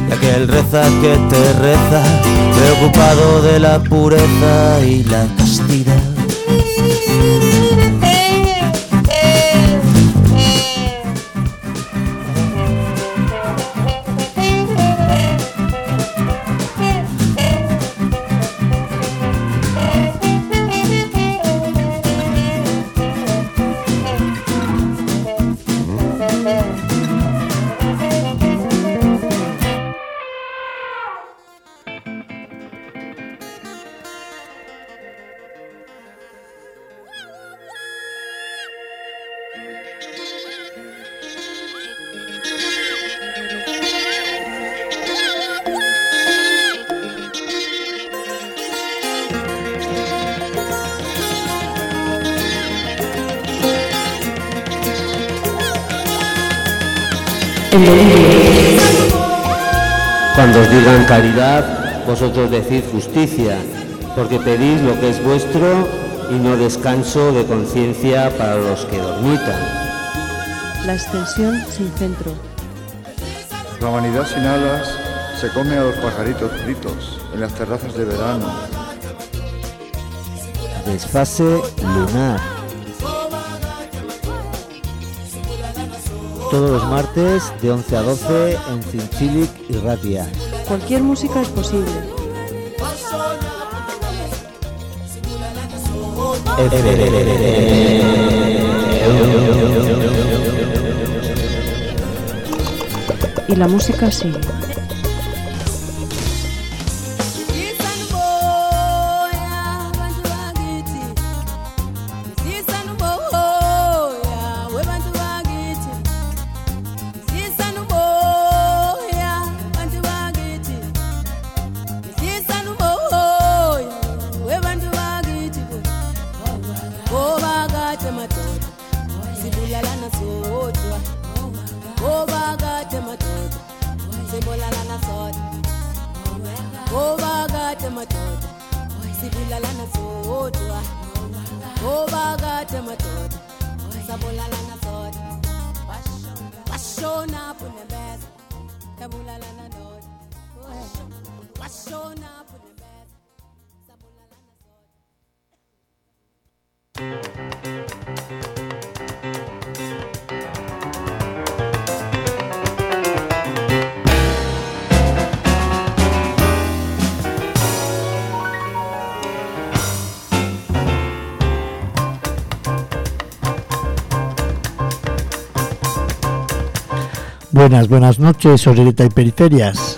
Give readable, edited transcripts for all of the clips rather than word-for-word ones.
y aquel reza que te reza, preocupado de la pureza y la castidad. Cuando os digan caridad, vosotros decid justicia, porque pedís lo que es vuestro y no descanso de conciencia para los que dormitan. La extensión sin centro. La humanidad sin alas se come a los pajaritos fritos en las terrazas de verano. Desfase lunar. Todos los martes de 11 a 12 en Zintzilik y Ratia. Cualquier música es posible. Y la música sigue. Buenas noches, Orereta y Periferias.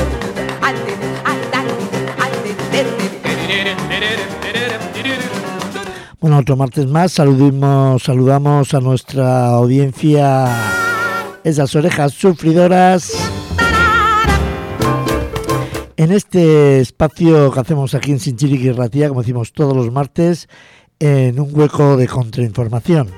Bueno, otro martes más, saludamos a nuestra audiencia, esas orejas sufridoras, en este espacio que hacemos aquí en Zintzilik y Ratia, como decimos todos los martes, en un hueco de contrainformación.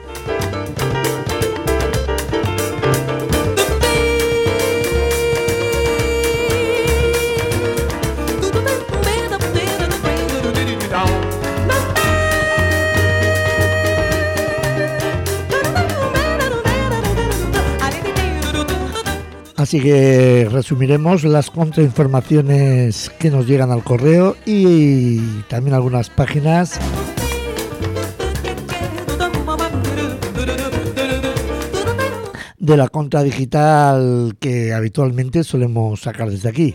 Así que resumiremos las contrainformaciones que nos llegan al correo y también algunas páginas de la contra digital que habitualmente solemos sacar desde aquí.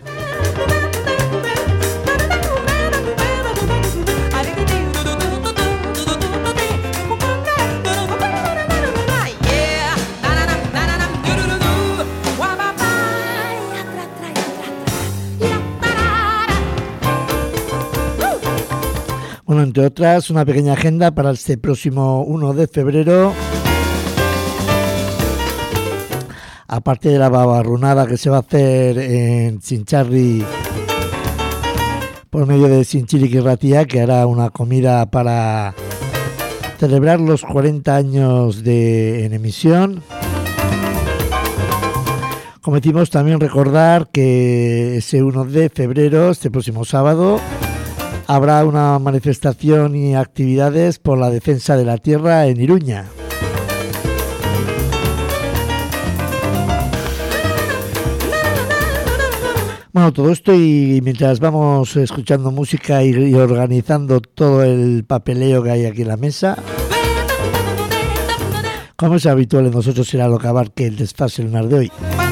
Bueno, entre otras, una pequeña agenda para este próximo 1 de febrero. Aparte de la babarrunada que se va a hacer en Txintxarri por medio de Zintzilik y Ratia, que hará una comida para celebrar los 40 años en emisión. Como decimos, también recordar que ese 1 de febrero, este próximo sábado, habrá una manifestación y actividades por la defensa de la tierra en Iruña. Bueno, todo esto y mientras vamos escuchando música y organizando todo el papeleo que hay aquí en la mesa, como es habitual en nosotros, será lo que abarque el desfase lunar de hoy.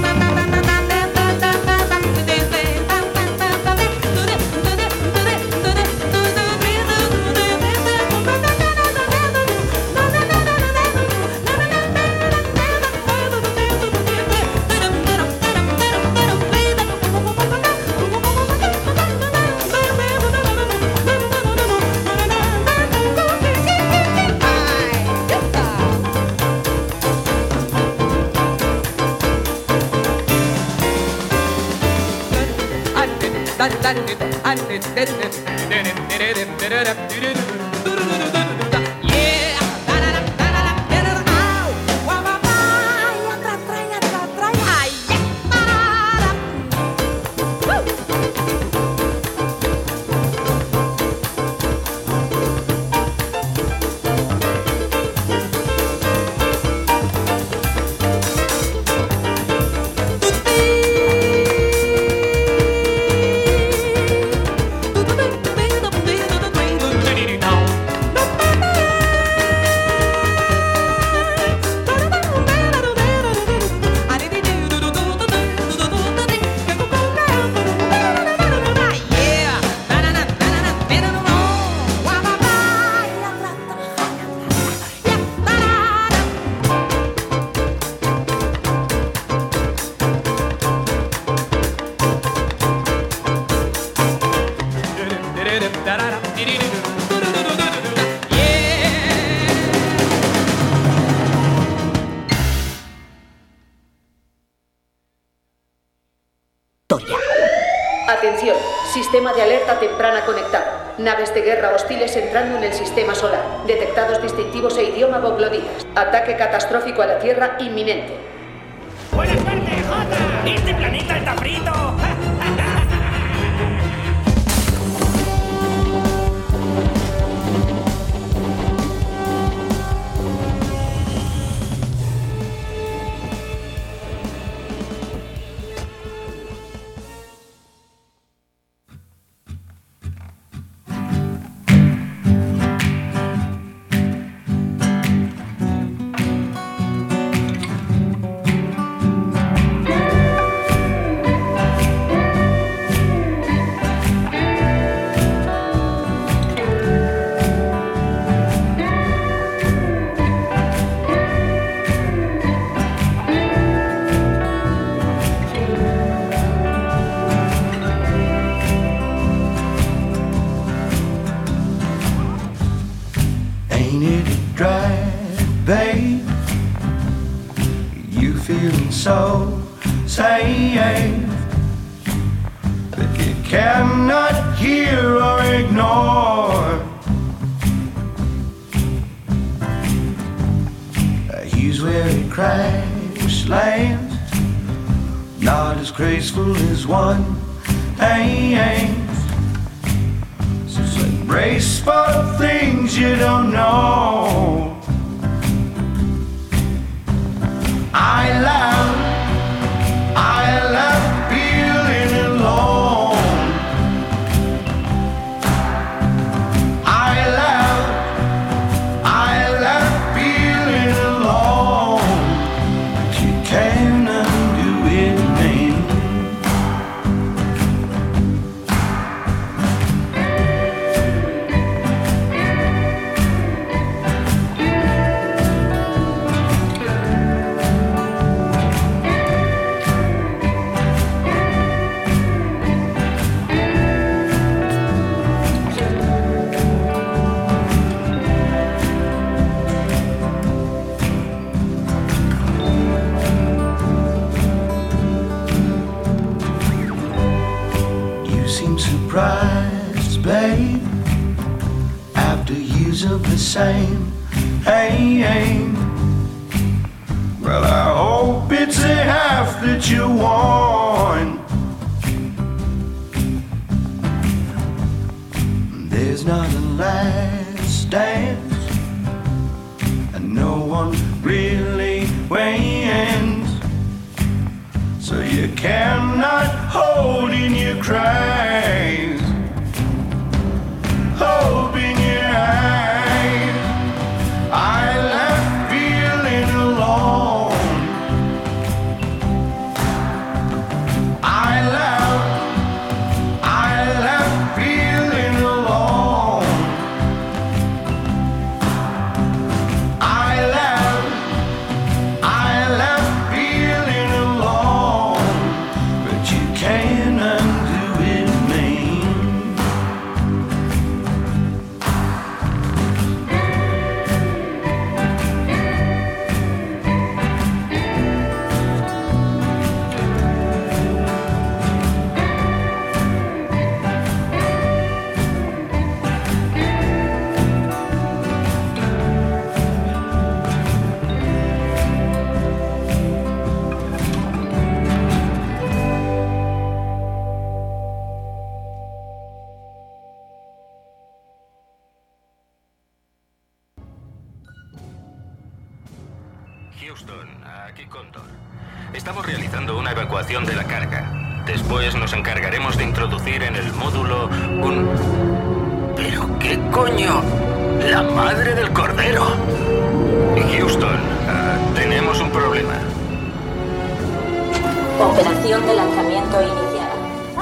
Atención, sistema de alerta temprana conectado. Naves de guerra hostiles entrando en el sistema solar. Detectados distintivos e idioma bogloditas. Ataque catastrófico a la Tierra inminente. ¡Buena suerte, Jota! ¡Este planeta está frito! Graceful as one aims. So say brace for things you don't know. I love feeling alone. I love feeling alone. But you can't undo it, man. Surprised, babe, after years of the same aim. Well, I hope it's a half that you want. There's not a last dance, and no one really wins. So so you cannot hold in your cries, hope in your eyes. I left feeling alone. I left feeling alone. I left feeling alone, but you can't undo it, man. Houston, aquí Cóndor. Estamos realizando una evacuación de la carga. Después nos encargaremos de introducir en el módulo un... ¿Pero qué coño? ¡La madre del cordero! Houston, tenemos un problema. Operación de lanzamiento iniciada.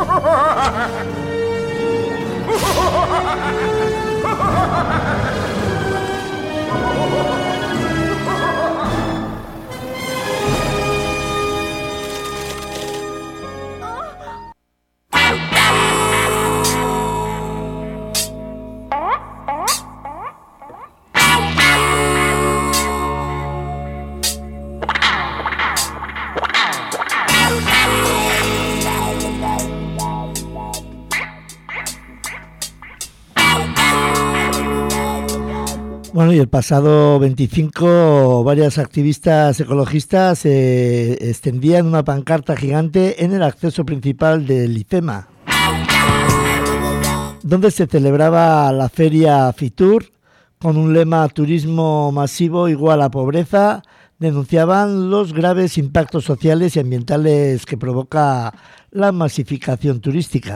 Bueno, y el pasado 25 varias activistas ecologistas extendían una pancarta gigante en el acceso principal del IFEMA, donde se celebraba la feria Fitur con un lema turismo masivo igual a pobreza. Denunciaban los graves impactos sociales y ambientales que provoca la masificación turística.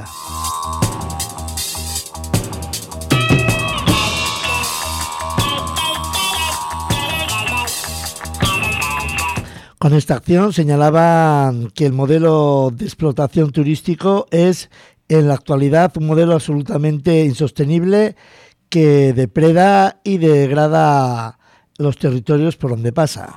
Con esta acción señalaban que el modelo de explotación turístico es en la actualidad un modelo absolutamente insostenible que depreda y degrada los territorios por donde pasa.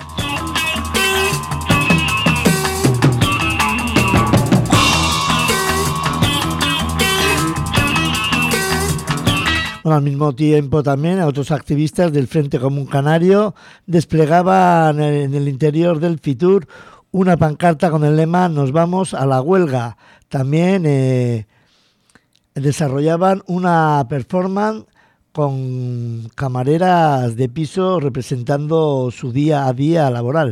Bueno, al mismo tiempo también a otros activistas del Frente Común Canario desplegaban en el interior del Fitur una pancarta con el lema "Nos vamos a la huelga". También desarrollaban una performance con camareras de piso representando su día a día laboral.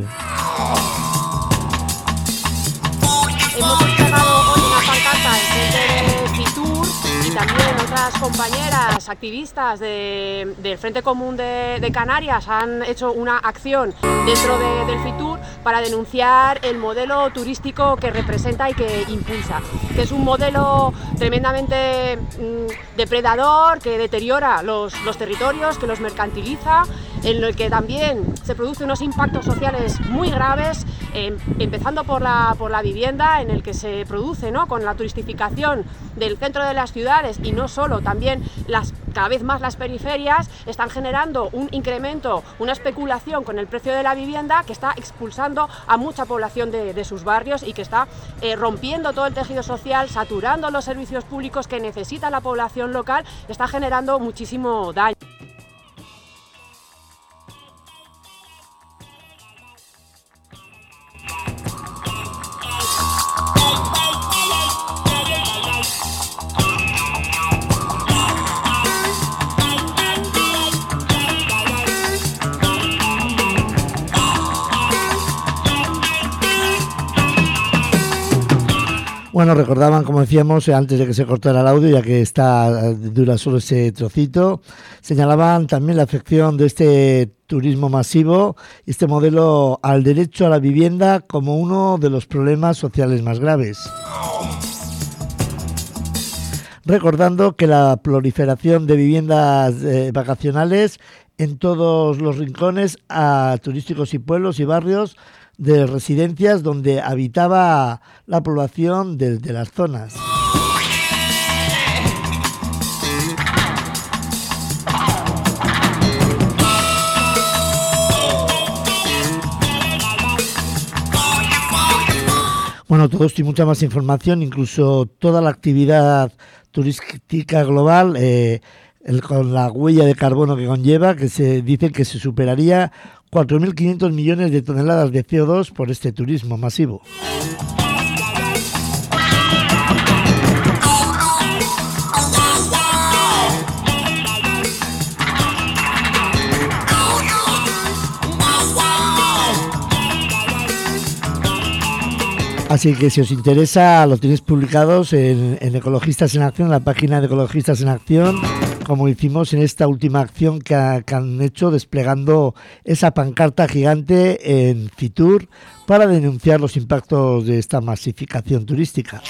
Hemos desplegado hoy una pancarta en frente de Fitur y también otras compañeras activistas del Frente Común de Canarias han hecho una acción dentro del Fitur para denunciar el modelo turístico que representa y que impulsa, que es un modelo tremendamente depredador, que deteriora los territorios, que los mercantiliza, en el que también se producen unos impactos sociales muy graves, empezando por la vivienda, en el que se produce, ¿no?, con la turistificación del centro de las ciudades y no solo, también cada vez más las periferias están generando un incremento, una especulación con el precio de la vivienda que está expulsando a mucha población de sus barrios y que está rompiendo todo el tejido social, saturando los servicios públicos que necesita la población local, está generando muchísimo daño. Bueno, recordaban, como decíamos, antes de que se cortara el audio, ya que dura solo ese trocito, señalaban también la afección de este turismo masivo y este modelo al derecho a la vivienda como uno de los problemas sociales más graves. Recordando que la proliferación de viviendas vacacionales en todos los rincones turísticos y pueblos y barrios de residencias donde habitaba la población de las zonas. Bueno, todo esto y mucha más información, incluso toda la actividad turística global, con la huella de carbono que conlleva, que se dice que se superaría 4.500 millones de toneladas de CO2 por este turismo masivo. Así que si os interesa, lo tenéis publicados en Ecologistas en Acción, en la página de Ecologistas en Acción, como hicimos en esta última acción que han hecho desplegando esa pancarta gigante en Fitur para denunciar los impactos de esta masificación turística.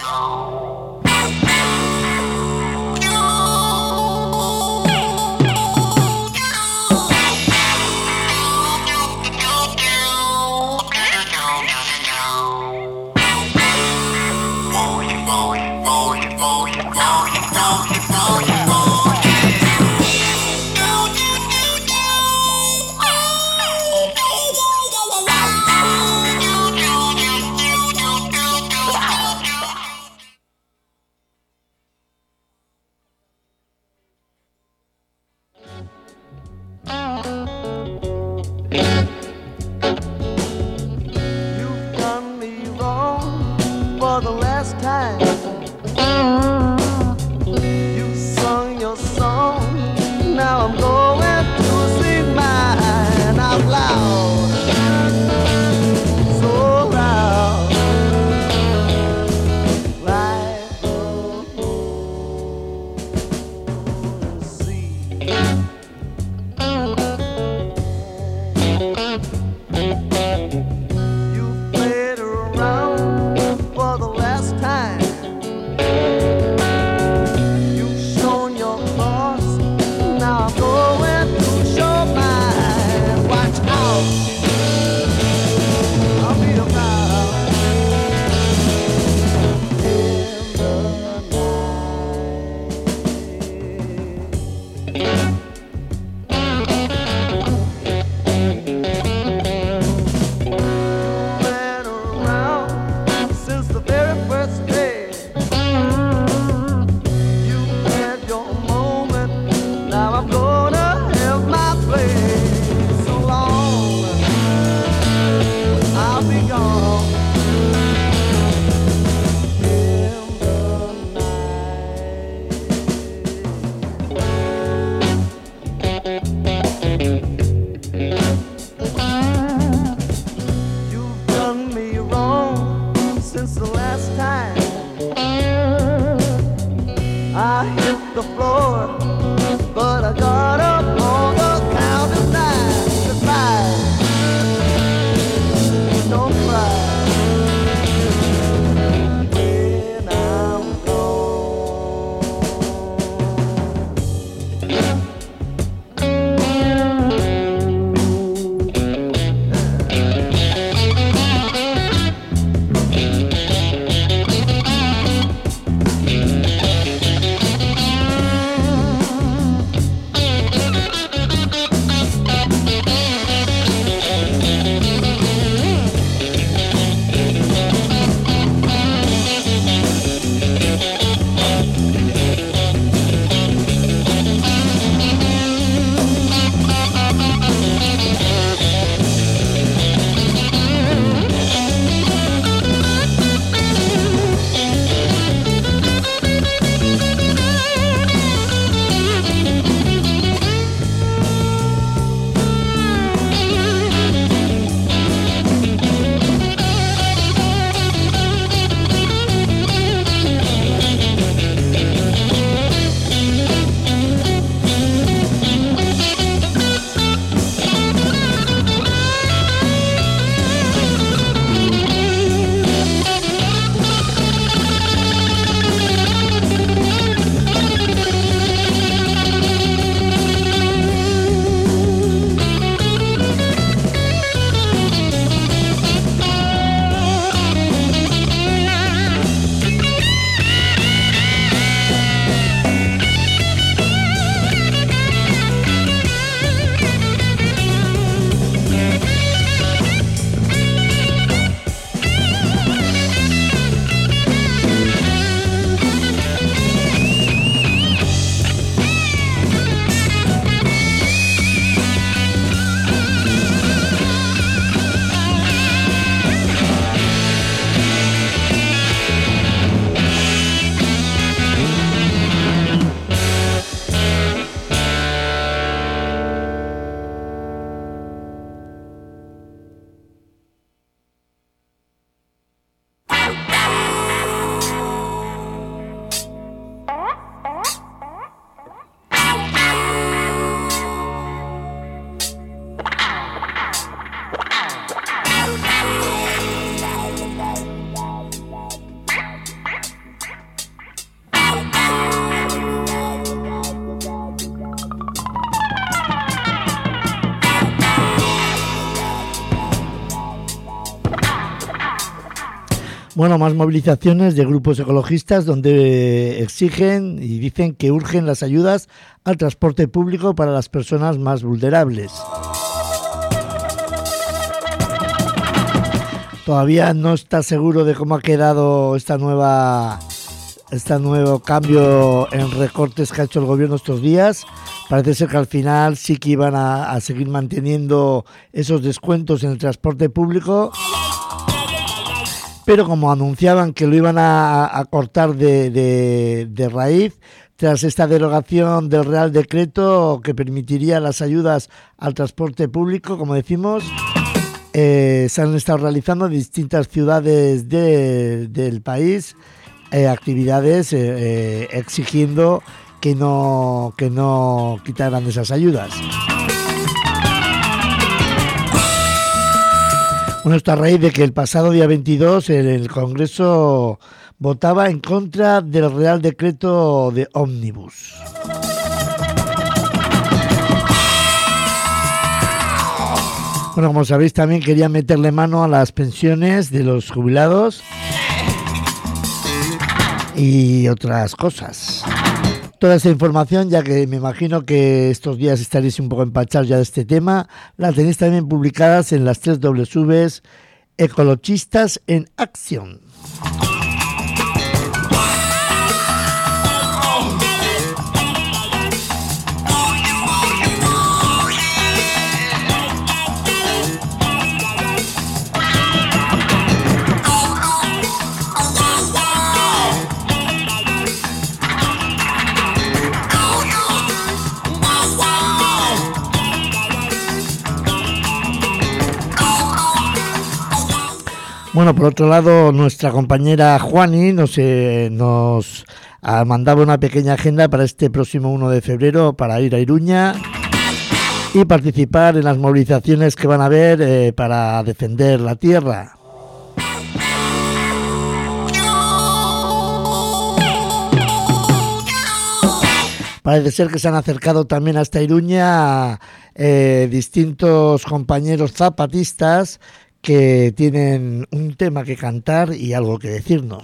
Bueno, más movilizaciones de grupos ecologistas donde exigen y dicen que urgen las ayudas al transporte público para las personas más vulnerables. Todavía no está seguro de cómo ha quedado este nuevo cambio en recortes que ha hecho el gobierno estos días. Parece ser que al final sí que iban a seguir manteniendo esos descuentos en el transporte público, pero como anunciaban que lo iban a cortar de raíz, tras esta derogación del Real Decreto que permitiría las ayudas al transporte público, como decimos, se han estado realizando en distintas ciudades del país actividades exigiendo que no quitaran esas ayudas. Bueno, esto a raíz de que el pasado día 22 el Congreso votaba en contra del Real Decreto de Ómnibus. Bueno, como sabéis, también querían meterle mano a las pensiones de los jubilados y otras cosas. Toda esta información, ya que me imagino que estos días estaréis un poco empachados ya de este tema, la tenéis también publicadas en las 3 Ws Ecologistas en Acción. Bueno, por otro lado, nuestra compañera Juani nos mandaba una pequeña agenda para este próximo 1 de febrero para ir a Iruña y participar en las movilizaciones que van a haber para defender la tierra. Parece ser que se han acercado también hasta Iruña distintos compañeros zapatistas que tienen un tema que cantar y algo que decirnos.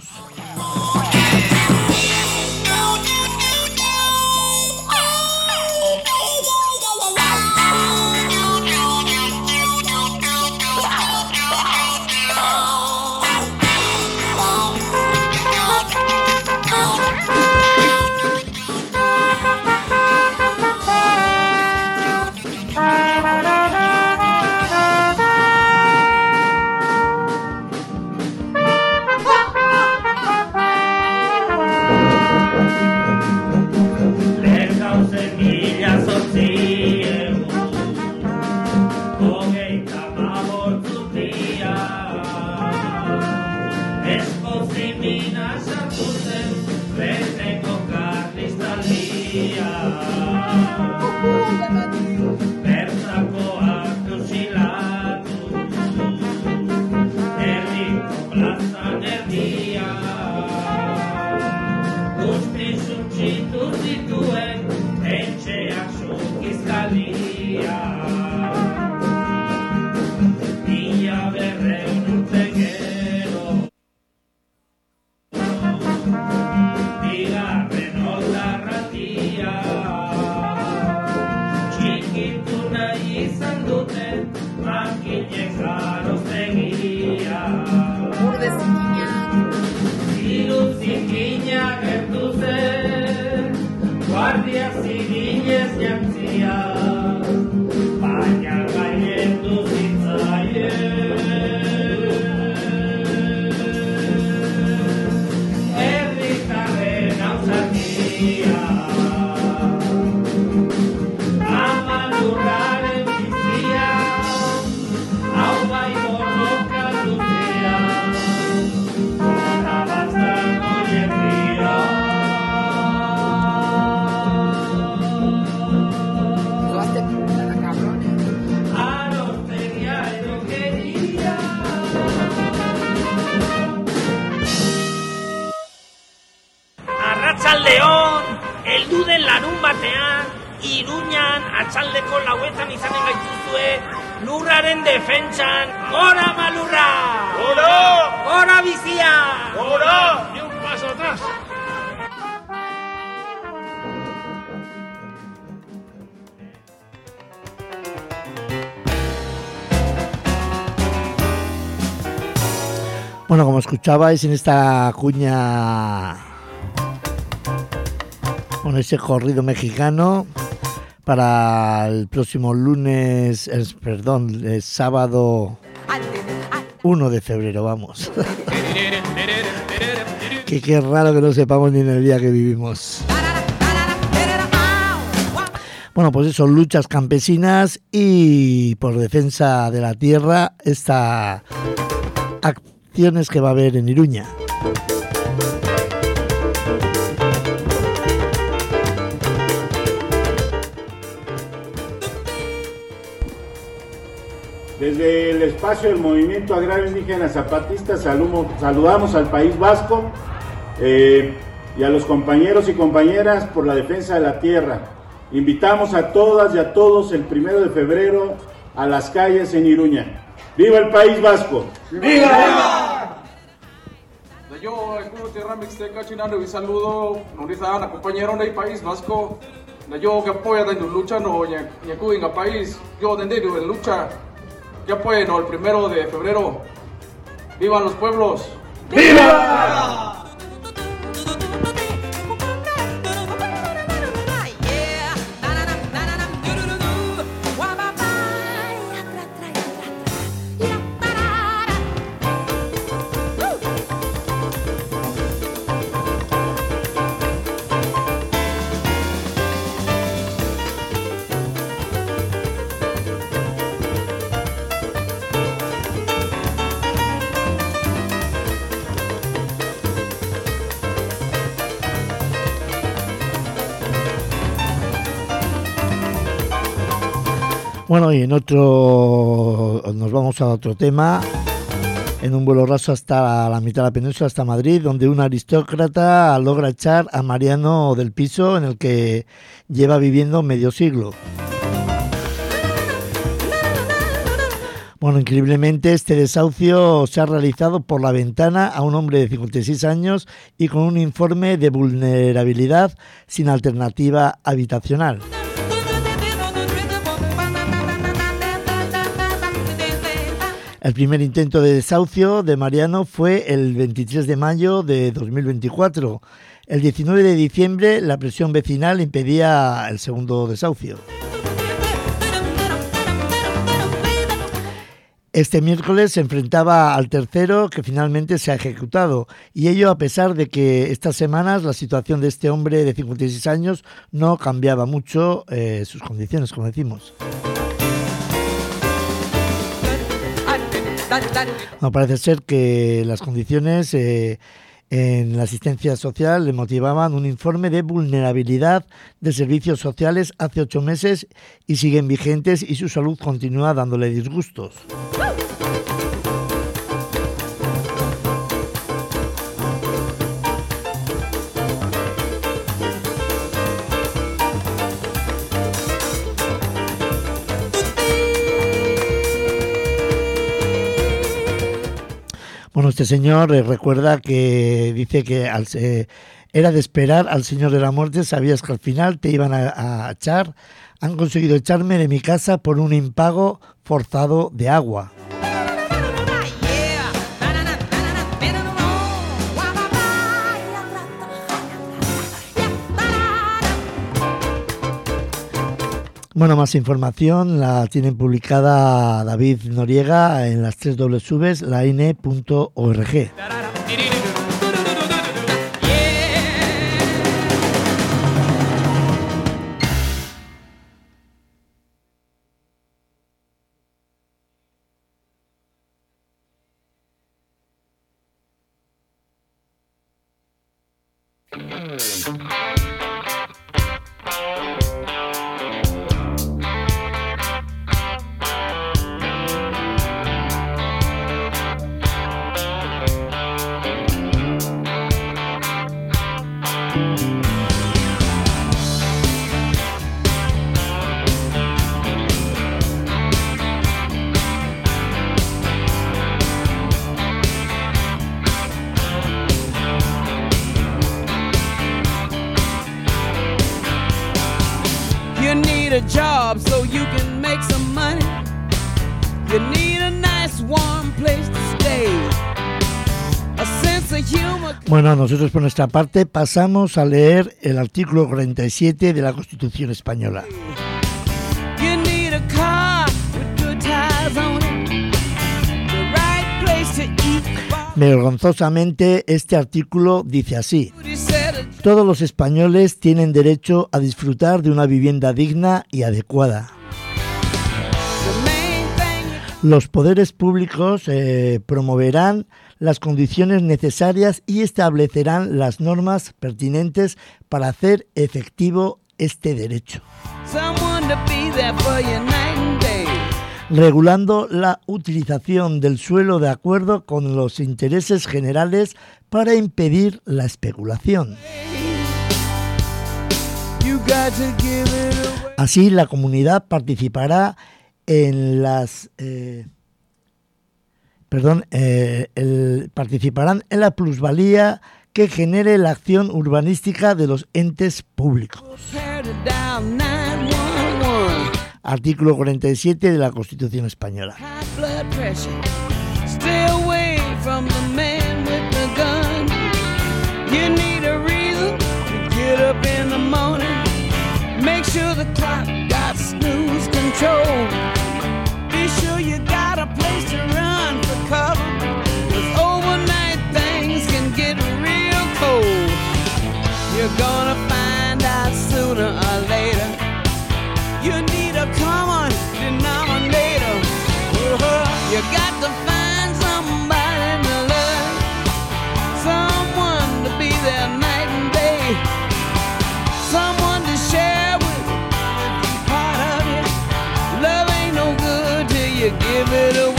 Lurraren defentsan, gora malurra! Gora! Gora bizia! Gora! Ni un paso atrás. Bueno, como escuchabais en esta cuña con ese corrido mexicano para el próximo sábado 1 de febrero, vamos. que qué raro que no sepamos ni en el día que vivimos. Bueno, pues eso, luchas campesinas y por defensa de la tierra, esta acciones que va a haber en Iruña. Desde el espacio del Movimiento Agrario Indígena Zapatista saludamos al País Vasco y a los compañeros y compañeras por la defensa de la tierra. Invitamos a todas y a todos el 1 de febrero a las calles en Iruña. ¡Viva el País Vasco! ¡Viva! Yo, el Tierra Mixteca, Chinando, y saludo, Noriza, a compañero del País Vasco. Yo que apoya en lucha, no, en el país, yo dentro en lucha. Ya pues, no, el 1 de febrero. ¡Vivan los pueblos! ¡Viva! Bueno, y nos vamos a otro tema, en un vuelo raso hasta la mitad de la península, hasta Madrid, donde un aristócrata logra echar a Mariano del piso en el que lleva viviendo medio siglo. Bueno, increíblemente este desahucio se ha realizado por la ventana a un hombre de 56 años y con un informe de vulnerabilidad sin alternativa habitacional. El primer intento de desahucio de Mariano fue el 23 de mayo de 2024. El 19 de diciembre la presión vecinal impedía el segundo desahucio. Este miércoles se enfrentaba al tercero, que finalmente se ha ejecutado, y ello a pesar de que estas semanas la situación de este hombre de 56 años no cambiaba mucho sus condiciones, como decimos. No, parece ser que las condiciones en la asistencia social le motivaban un informe de vulnerabilidad de servicios sociales hace 8 meses y siguen vigentes y su salud continúa dándole disgustos. Bueno, este señor recuerda que dice que era de esperar al Señor de la Muerte, sabías que al final te iban a echar. Han conseguido echarme de mi casa por un impago forzado de agua. Bueno, más información la tienen publicada David Noriega en las 3 Ws, laine.org. a job so you can make some money. You need a nice warm place to stay. A sense of humor. Bueno, nosotros por nuestra parte pasamos a leer el artículo 47 de la Constitución Española. You need a car with good tires on it. The right place to eat. Vergonzosamente, este artículo dice así: todos los españoles tienen derecho a disfrutar de una vivienda digna y adecuada. Los poderes públicos promoverán las condiciones necesarias y establecerán las normas pertinentes para hacer efectivo este derecho, regulando la utilización del suelo de acuerdo con los intereses generales para impedir la especulación. Así, la comunidad participará en participarán en la plusvalía que genere la acción urbanística de los entes públicos. Artículo 47 de la Constitución Española. Be sure you got a place to run for cover, 'cause overnight things can get real cold. You're gonna find out sooner or later. You need a common denominator. You got to find somebody to love, someone to be there night and day, someone to share with, be part of it. Love ain't no good till you give it away.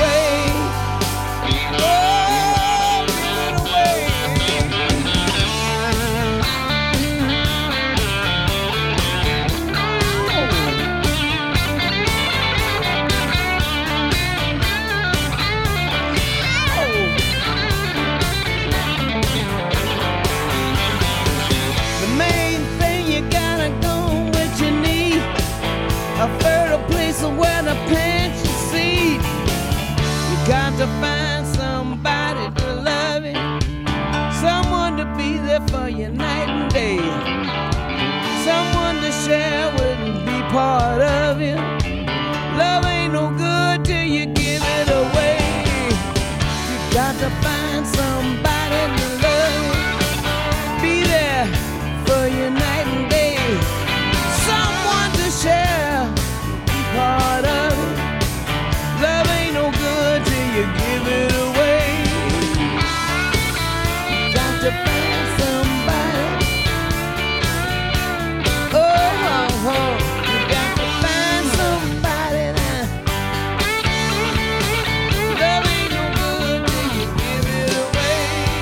Where to plant your seed, you got to find somebody to love you, someone to be there for you night and day, someone to share with and be part of you. Love ain't no good till you give it away. You got to find somebody to love you, be there for you night and day, someone to share, part of it. Love ain't no good till you give it away. You got to find somebody. Oh, you got to find somebody now. Love ain't no good till you give it away.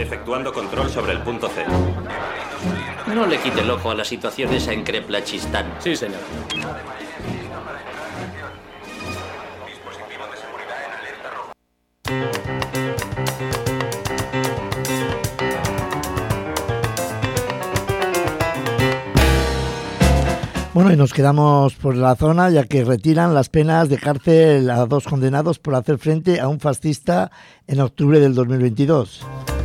efectuando control sobre el punto C. No le quite el ojo a la situación esa en Kreplachistán. Sí, señor. Bueno, y nos quedamos por la zona ya que retiran las penas de cárcel a 2 condenados por hacer frente a un fascista en octubre del 2022.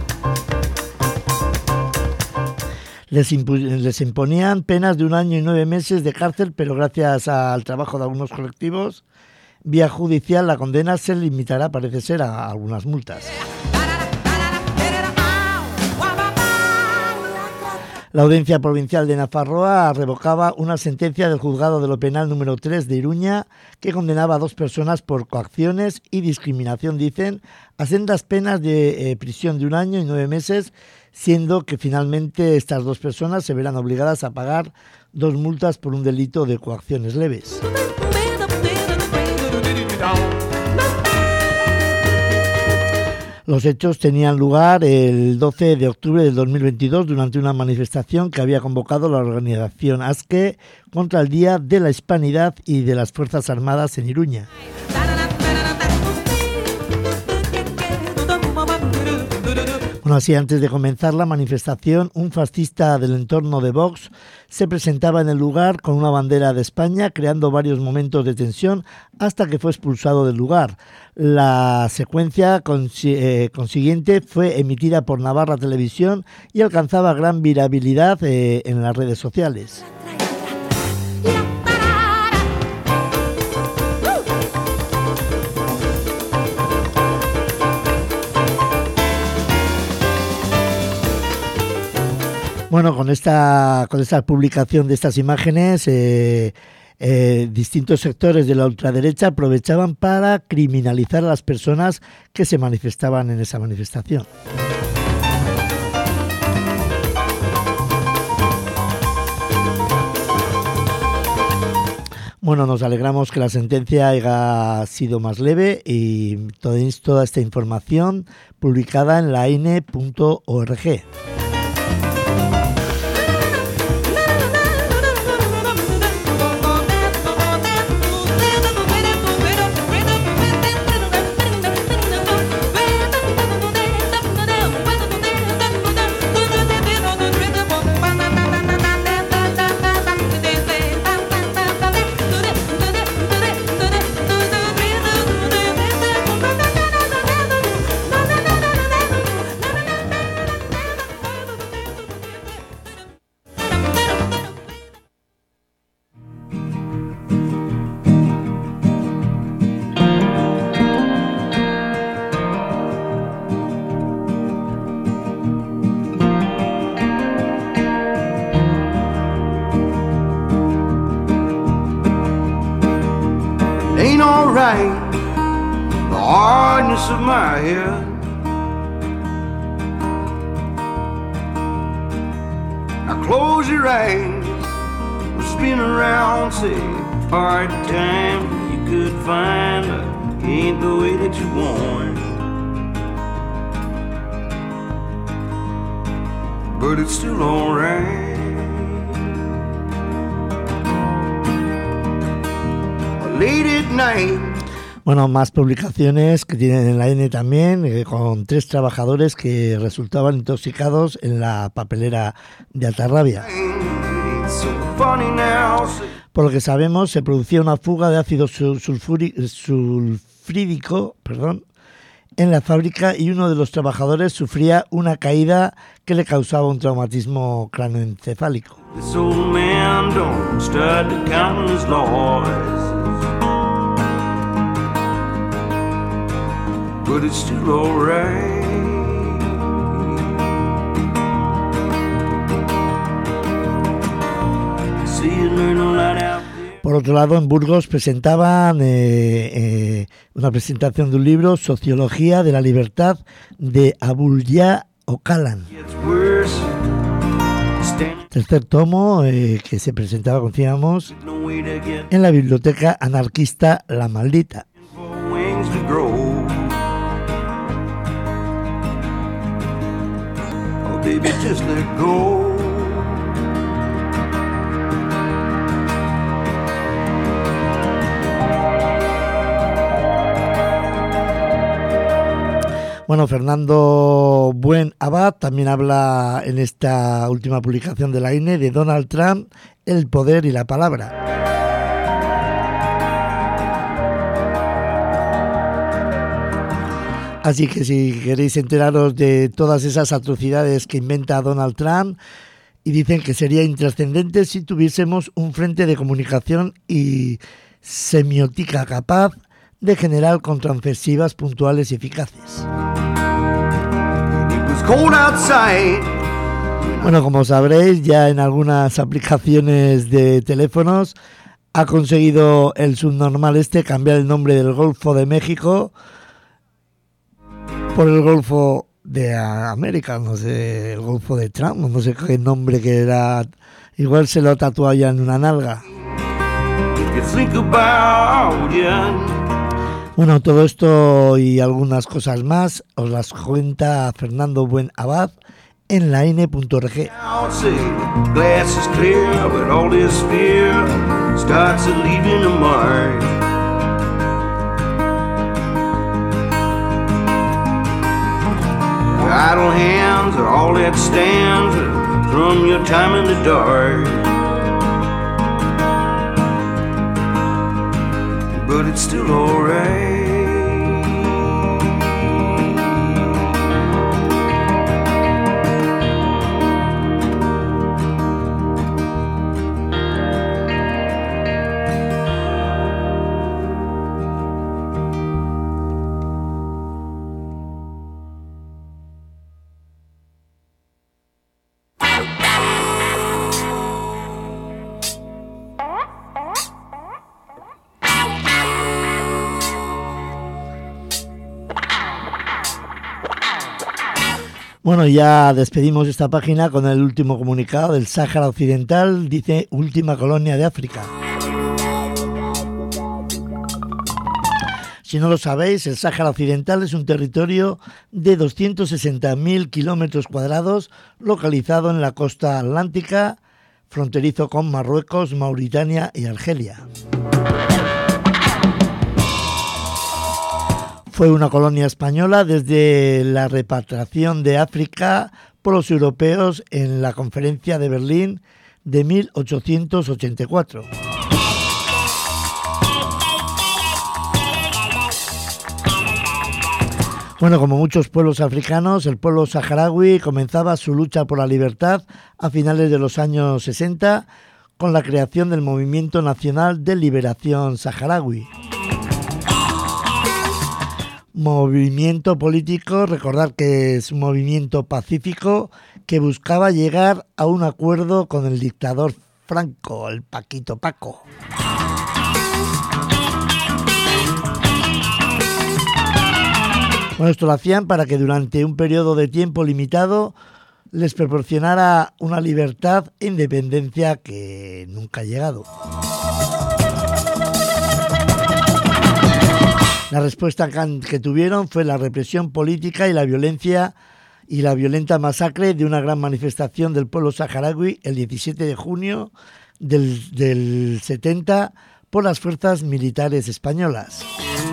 Les imponían penas de 1 año y 9 meses de cárcel, pero gracias al trabajo de algunos colectivos, vía judicial la condena se limitará, parece ser, a algunas multas. La Audiencia Provincial de Nafarroa revocaba una sentencia del Juzgado de lo Penal número 3 de Iruña que condenaba a 2 personas por coacciones y discriminación, dicen, a sendas penas de prisión de 1 año y 9 meses, siendo que finalmente estas 2 personas se verán obligadas a pagar 2 multas por un delito de coacciones leves. Los hechos tenían lugar el 12 de octubre del 2022 durante una manifestación que había convocado la organización ASKE contra el Día de la Hispanidad y de las Fuerzas Armadas en Iruña. Bueno, así antes de comenzar la manifestación, un fascista del entorno de Vox se presentaba en el lugar con una bandera de España, creando varios momentos de tensión hasta que fue expulsado del lugar. La secuencia consiguiente fue emitida por Navarra Televisión y alcanzaba gran virabilidad en las redes sociales. Bueno, con esta publicación de estas imágenes, distintos sectores de la ultraderecha aprovechaban para criminalizar a las personas que se manifestaban en esa manifestación. Bueno, nos alegramos que la sentencia haya sido más leve y tenéis toda esta información publicada en la aine.org. Ain't alright, the hardness of my head. Now close your eyes, spin around, say, hard time you could find, ain't the way that you want. But it's still alright. Late at night. Bueno, más publicaciones que tienen en la N también, con 3 trabajadores que resultaban intoxicados en la papelera de Altarrabia. Por lo que sabemos, se producía una fuga de ácido sulfúrico, en la fábrica y uno de los trabajadores sufría una caída que le causaba un traumatismo cráneoencefálico. This old man don't start to count his losses, but it's still alright. See you learn a lot out. Por otro lado, en Burgos presentaban una presentación de un libro, Sociología de la Libertad, de Abulya Ocalan. Tercer tomo que se presentaba, confiamos, en la biblioteca anarquista La Maldita. baby, just let go. Bueno, Fernando Buen Abad también habla en esta última publicación de la INE de Donald Trump, el poder y la palabra. Así que si queréis enteraros de todas esas atrocidades que inventa Donald Trump, y dicen que sería intrascendente si tuviésemos un frente de comunicación y semiótica capaz de generar contraofensivas puntuales y eficaces. Bueno, como sabréis, ya en algunas aplicaciones de teléfonos ha conseguido el subnormal cambiar el nombre del Golfo de México por el Golfo de América, no sé, el Golfo de Trump, no sé qué nombre que era, igual se lo ha tatuado ya en una nalga. Bueno, todo esto y algunas cosas más os las cuenta Fernando Buen Abad en laine.org. Idle hands are all that stands from your time in the dark. But it's still alright. Bueno, ya despedimos esta página con el último comunicado del Sáhara Occidental, dice última colonia de África. Si no lo sabéis, el Sáhara Occidental es un territorio de 260.000 kilómetros cuadrados localizado en la costa atlántica, fronterizo con Marruecos, Mauritania y Argelia. Fue una colonia española desde la repatriación de África por los europeos en la Conferencia de Berlín de 1884. Bueno, como muchos pueblos africanos, el pueblo saharaui comenzaba su lucha por la libertad a finales de los años 60 con la creación del Movimiento Nacional de Liberación Saharaui. Movimiento político, recordad que es un movimiento pacífico que buscaba llegar a un acuerdo con el dictador Franco, el Paquito Paco. Bueno, esto lo hacían para que durante un periodo de tiempo limitado les proporcionara una libertad e independencia que nunca ha llegado. La respuesta que tuvieron fue la represión política y la violencia y la violenta masacre de una gran manifestación del pueblo saharaui el 17 de junio del 70 por las fuerzas militares españolas.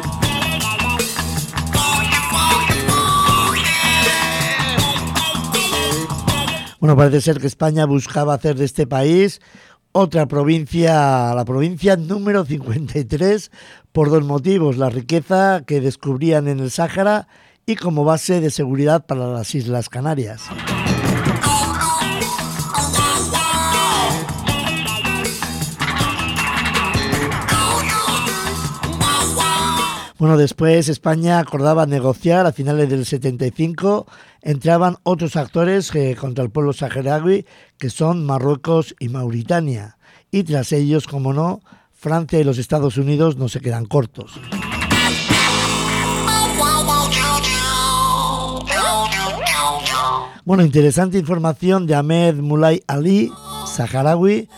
Bueno, parece ser que España buscaba hacer de este país otra provincia, la provincia número 53, por dos motivos: la riqueza que descubrían en el Sáhara y como base de seguridad para las Islas Canarias. Bueno, después España acordaba negociar a finales del 75, entraban otros actores contra el pueblo saharaui, que son Marruecos y Mauritania, y tras ellos, como no, Francia y los Estados Unidos no se quedan cortos. Bueno, interesante información de Ahmed Mulay Ali, saharaui,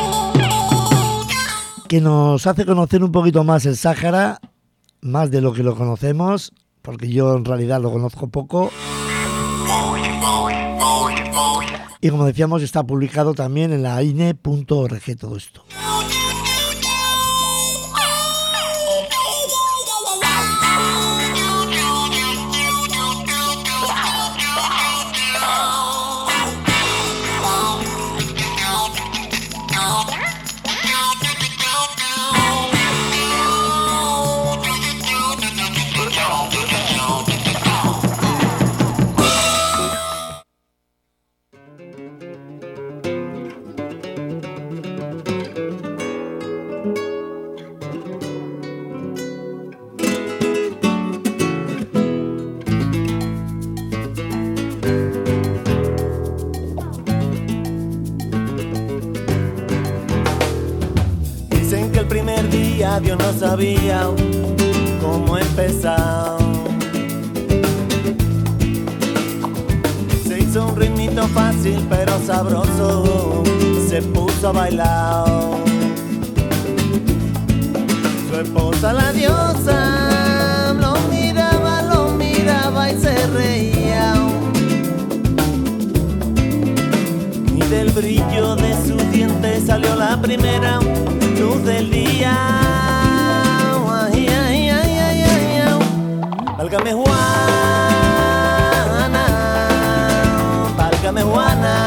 que nos hace conocer un poquito más el Sáhara, más de lo que lo conocemos, porque yo en realidad lo conozco poco. Y como decíamos, está publicado también en la INE.org todo esto. Dios no sabía cómo empezar. Se hizo un ritmito fácil pero sabroso, se puso a bailar. Su esposa la diosa lo miraba y se reía. Y del brillo de sus dientes salió la primera luz del día. Válgame Juana,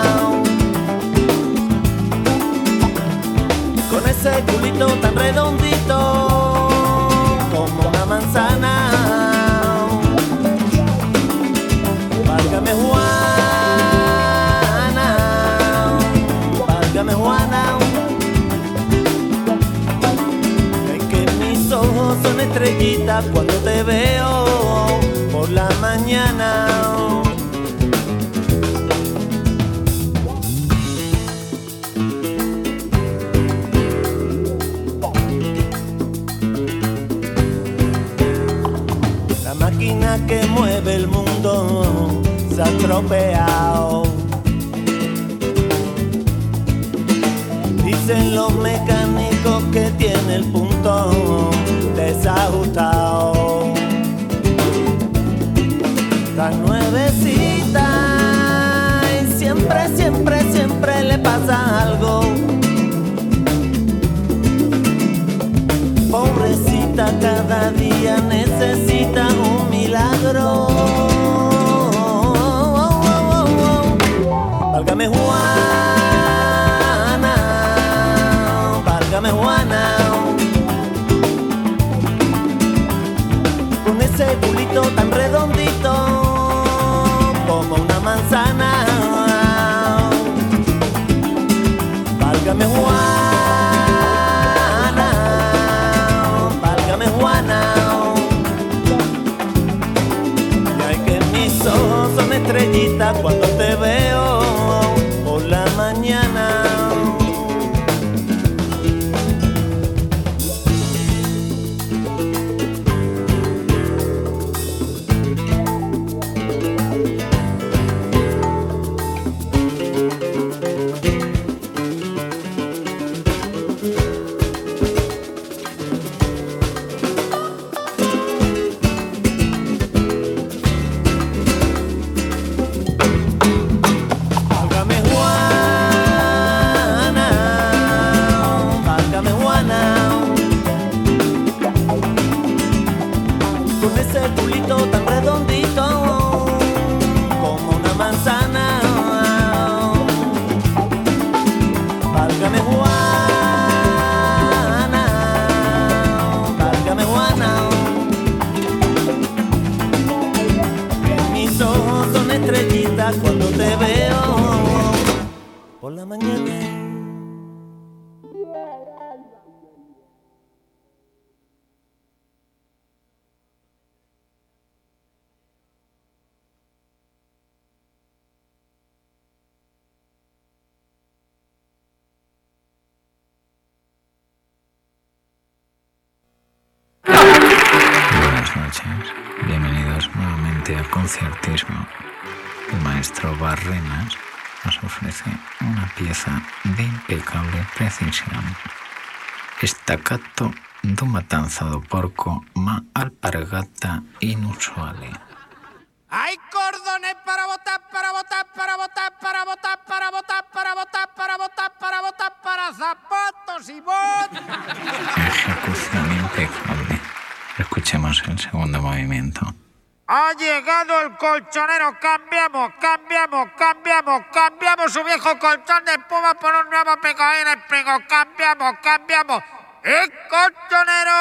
con ese culito tan redondito como una manzana. Válgame Juana, es que mis ojos son estrellitas cuando te veo por la mañana. La máquina que mueve el mundo se ha estropeado. Dicen los mecánicos que tiene el punto desajustado. Tan nuevecita y siempre le pasa algo. Pobrecita, cada día necesita un milagro. Válgame Juana, con ese culito tan redondito como una manzana. Válgame Juana, ya que mis ojos son estrellitas cuando te veo por la mañana. Cuando te veo por la mañana. Buenas noches, bienvenidos nuevamente a Conciertismo. El maestro Barrenas nos ofrece una pieza de impecable precisión. Staccato d'un matanza do porco ma alpargata inusuale. Hay cordones para votar, para votar, para votar, para votar, para votar, para votar, para votar, para votar, para zapatos y botas. Ejecución impecable. Escuchemos el segundo movimiento. Ha llegado el colchonero, cambiamos, cambiamos, cambiamos, cambiamos su viejo colchón de espuma por un nuevo pegaín esprigo, cambiamos, cambiamos. ¡El colchonero!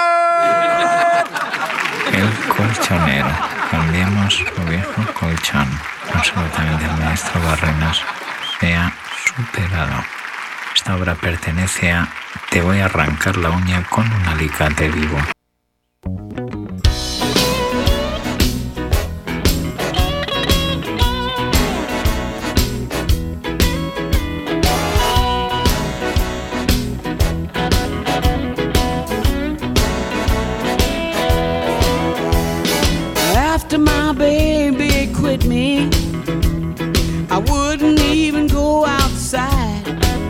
El colchonero. Cambiemos su viejo colchón. Absolutamente el maestro Barrenas se ha superado. Esta obra pertenece a Te voy a arrancar la uña con un alicate vivo. After my baby quit me, I wouldn't even go outside.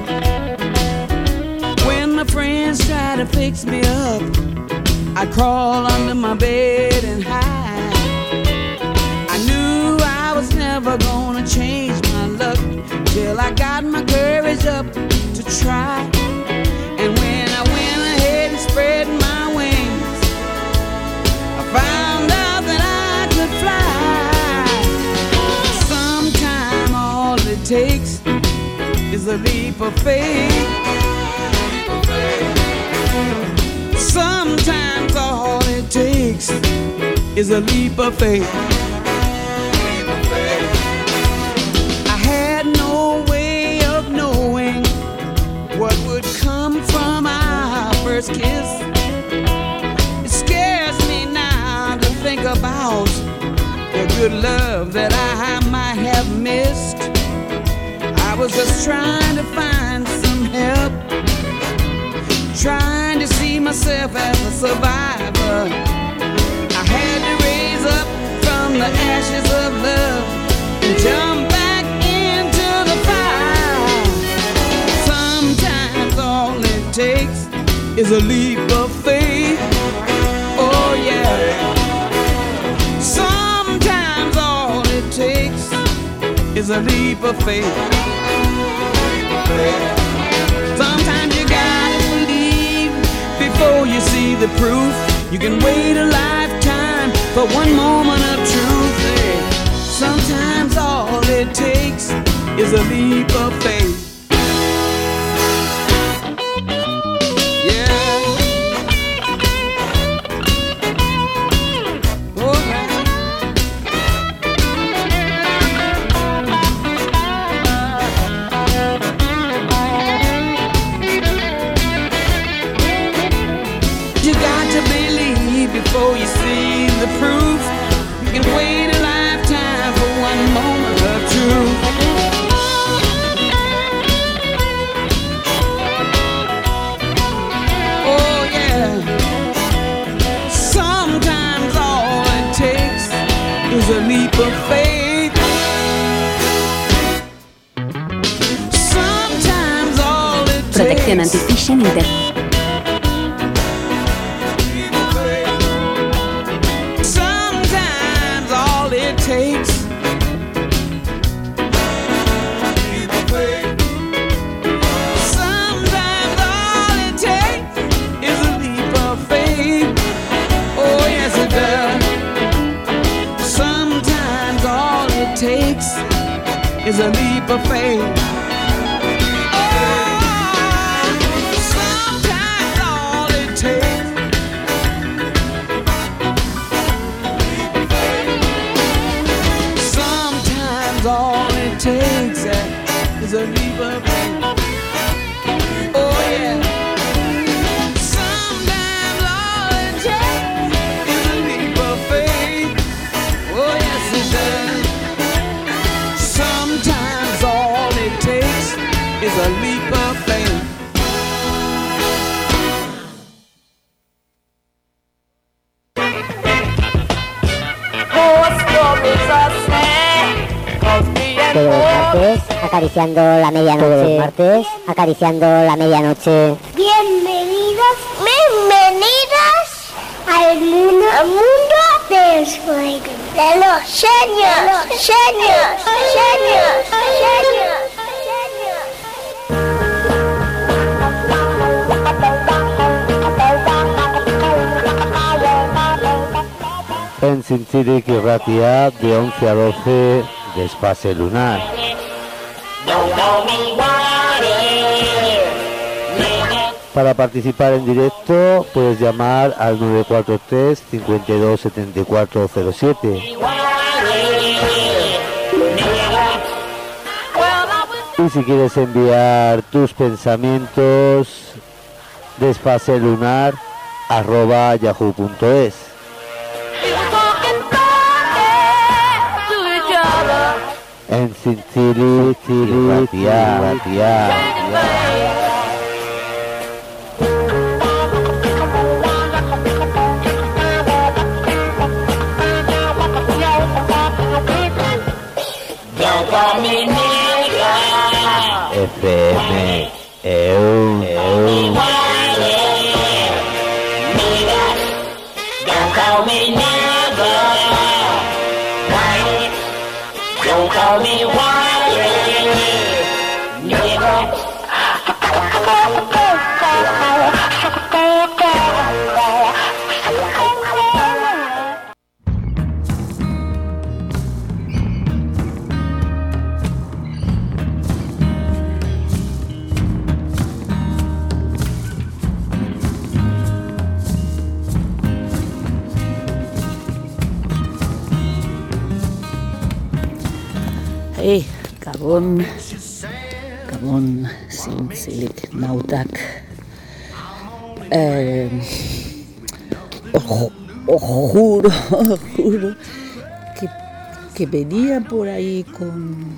When my friends try to fix me up, I'd crawl under my bed and hide. I knew I was never gonna change my luck till I got my courage up to try. And when I went ahead and spread my wings, I found out that I could fly. Sometime all it takes is a leap of faith. Sometimes all it takes is a leap of faith. I had no way of knowing what would come from our first kiss. It scares me now to think about the good love that I might have missed. I was just trying to find some help, trying to see myself as a survivor. I had to raise up from the ashes of love and jump back into the fire. Sometimes all it takes is a leap of faith. Oh yeah. Sometimes all it takes is a leap of faith. Sometimes you gotta believe before you see the proof. You can wait a lifetime for one moment of truth. Hey, sometimes all it takes is a leap of faith. Before you see the proof, you can wait a lifetime for one moment of truth. Oh yeah. Sometimes all it takes is a leap of faith. Sometimes all it takes. Protección anti-phishing Inter. Takes. Sometimes all it takes is a leap of faith. Oh yes it does. Sometimes all it takes is a leap of faith. Sometimes all it takes. All it takes is a leap of faith. Oh yeah. Sometimes all it takes is a leap of faith. Oh yes it does. Sometimes all it takes is a leap of faith. Todos los martes, acariciando la medianoche. Todos los martes, acariciando la medianoche. Bienvenidos al mundo Después de los genios. En Zintzilik Irratia, de 11 a 12, Desfase Lunar. Para participar en directo puedes llamar al 943 52 74 07. Y si quieres enviar tus pensamientos, desfaselunar@yahoo.es. En Zintzilik Irratia. FM Gabon, Zintzilik nautak. Juro que venía por ahí con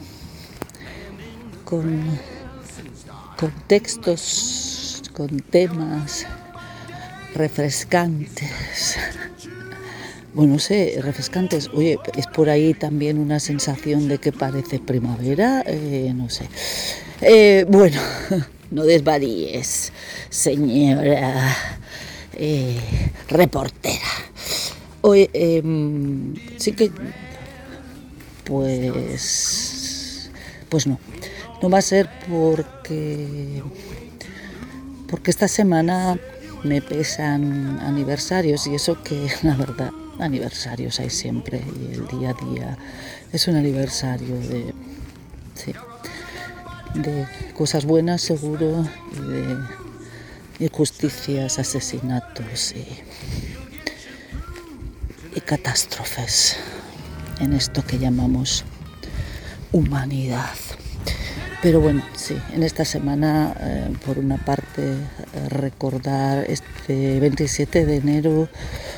textos, con temas refrescantes. Bueno, no sé, refrescantes. Oye, ¿es por ahí también una sensación de que parece primavera? No sé. Bueno, no desvaríes, señora reportera. Oye, sí que... Pues no. No va a ser porque esta semana me pesan aniversarios, y eso que, la verdad, aniversarios hay siempre, y el día a día es un aniversario de cosas buenas, seguro, y de injusticias, asesinatos y catástrofes en esto que llamamos humanidad. Pero bueno, sí, en esta semana, por una parte, recordar este 27 de enero,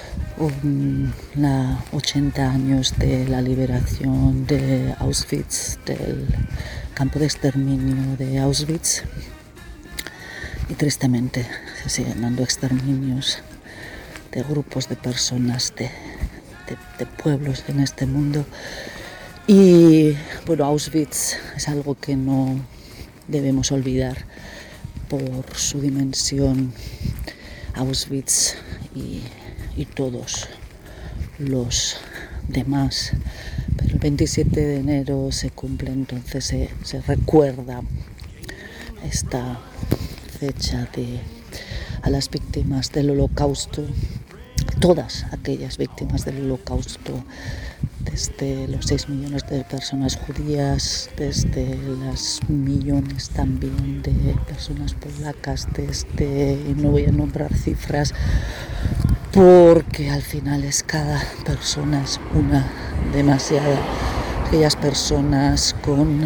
80 años de la liberación de Auschwitz, del campo de exterminio de Auschwitz, y tristemente se siguen dando exterminios de grupos de personas, de pueblos en este mundo. Y bueno, Auschwitz es algo que no debemos olvidar por su dimensión. Auschwitz y todos los demás. Pero el 27 de enero se cumple, entonces se recuerda esta fecha a las víctimas del Holocausto, todas aquellas víctimas del Holocausto, desde los 6 millones de personas judías, desde los millones también de personas polacas, no voy a nombrar cifras, porque al final cada persona es una demasiada. Aquellas personas con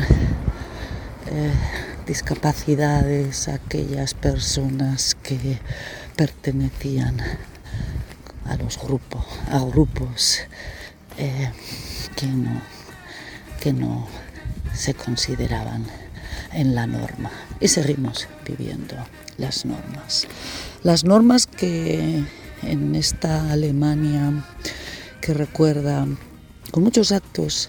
discapacidades, aquellas personas que pertenecían a grupos que no se consideraban en la norma, y seguimos viviendo las normas que en esta Alemania que recuerda con muchos actos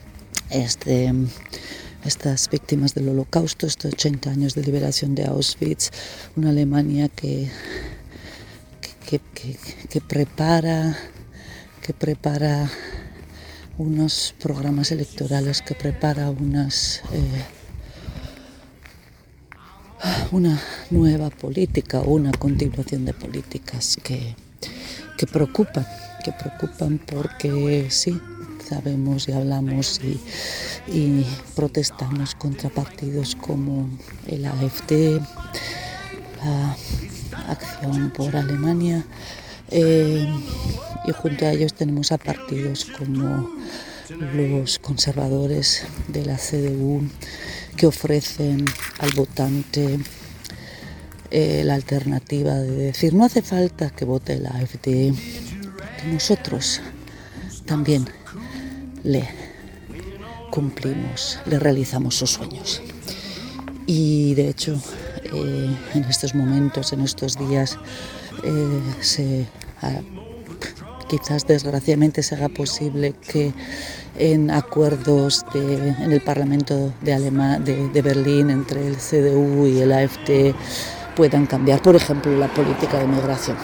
estas víctimas del Holocausto, estos 80 años de liberación de Auschwitz, una Alemania que prepara, que prepara unos programas electorales, que prepara una nueva política o una continuación de políticas que preocupan porque sí, sabemos y hablamos y protestamos contra partidos como el AfD, la Acción por Alemania, y junto a ellos tenemos a partidos como los conservadores de la CDU, que ofrecen al votante la alternativa de decir: no hace falta que vote la AfD, que nosotros también le cumplimos, le realizamos sus sueños. Y de hecho, en estos momentos, en estos días, quizás desgraciadamente se haga posible que en acuerdos en el Parlamento de Berlín entre el CDU y el AfD puedan cambiar, por ejemplo, la política de migración.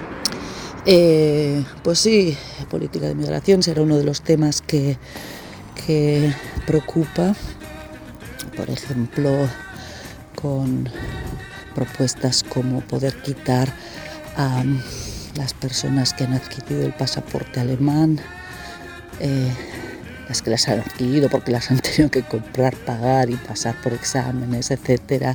Pues sí, política de migración será uno de los temas que preocupa, por ejemplo, con propuestas como poder quitar a las personas que han adquirido el pasaporte alemán, las que las han adquirido porque las han tenido que comprar, pagar y pasar por exámenes, etcétera,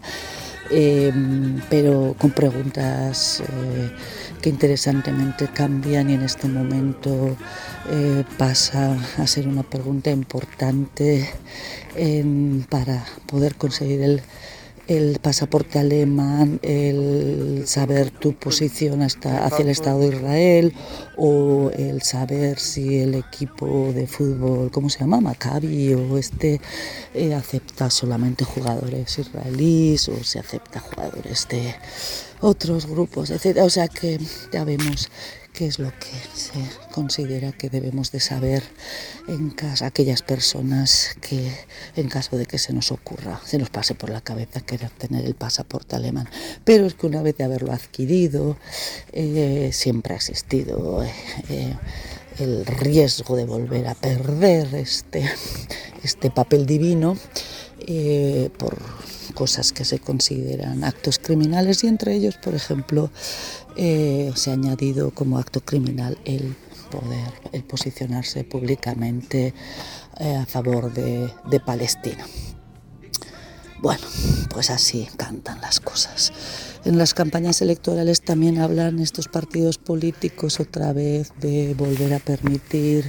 pero con preguntas que interesantemente cambian, y en este momento pasa a ser una pregunta importante para poder conseguir el pasaporte alemán, el saber tu posición hacia el Estado de Israel, o el saber si el equipo de fútbol, ¿cómo se llama? Maccabi, o acepta solamente jugadores israelíes, o se acepta jugadores de otros grupos, etc. O sea que ya vemos qué es lo que se considera que debemos de saber en casa, aquellas personas que, en caso de que se nos ocurra, se nos pase por la cabeza querer tener el pasaporte alemán. Pero es que una vez de haberlo adquirido, siempre ha existido el riesgo de volver a perder este papel divino por cosas que se consideran actos criminales, y entre ellos, por ejemplo, se ha añadido como acto criminal el posicionarse públicamente a favor de Palestina. Bueno, pues así cantan las cosas. En las campañas electorales también hablan estos partidos políticos otra vez de volver a permitir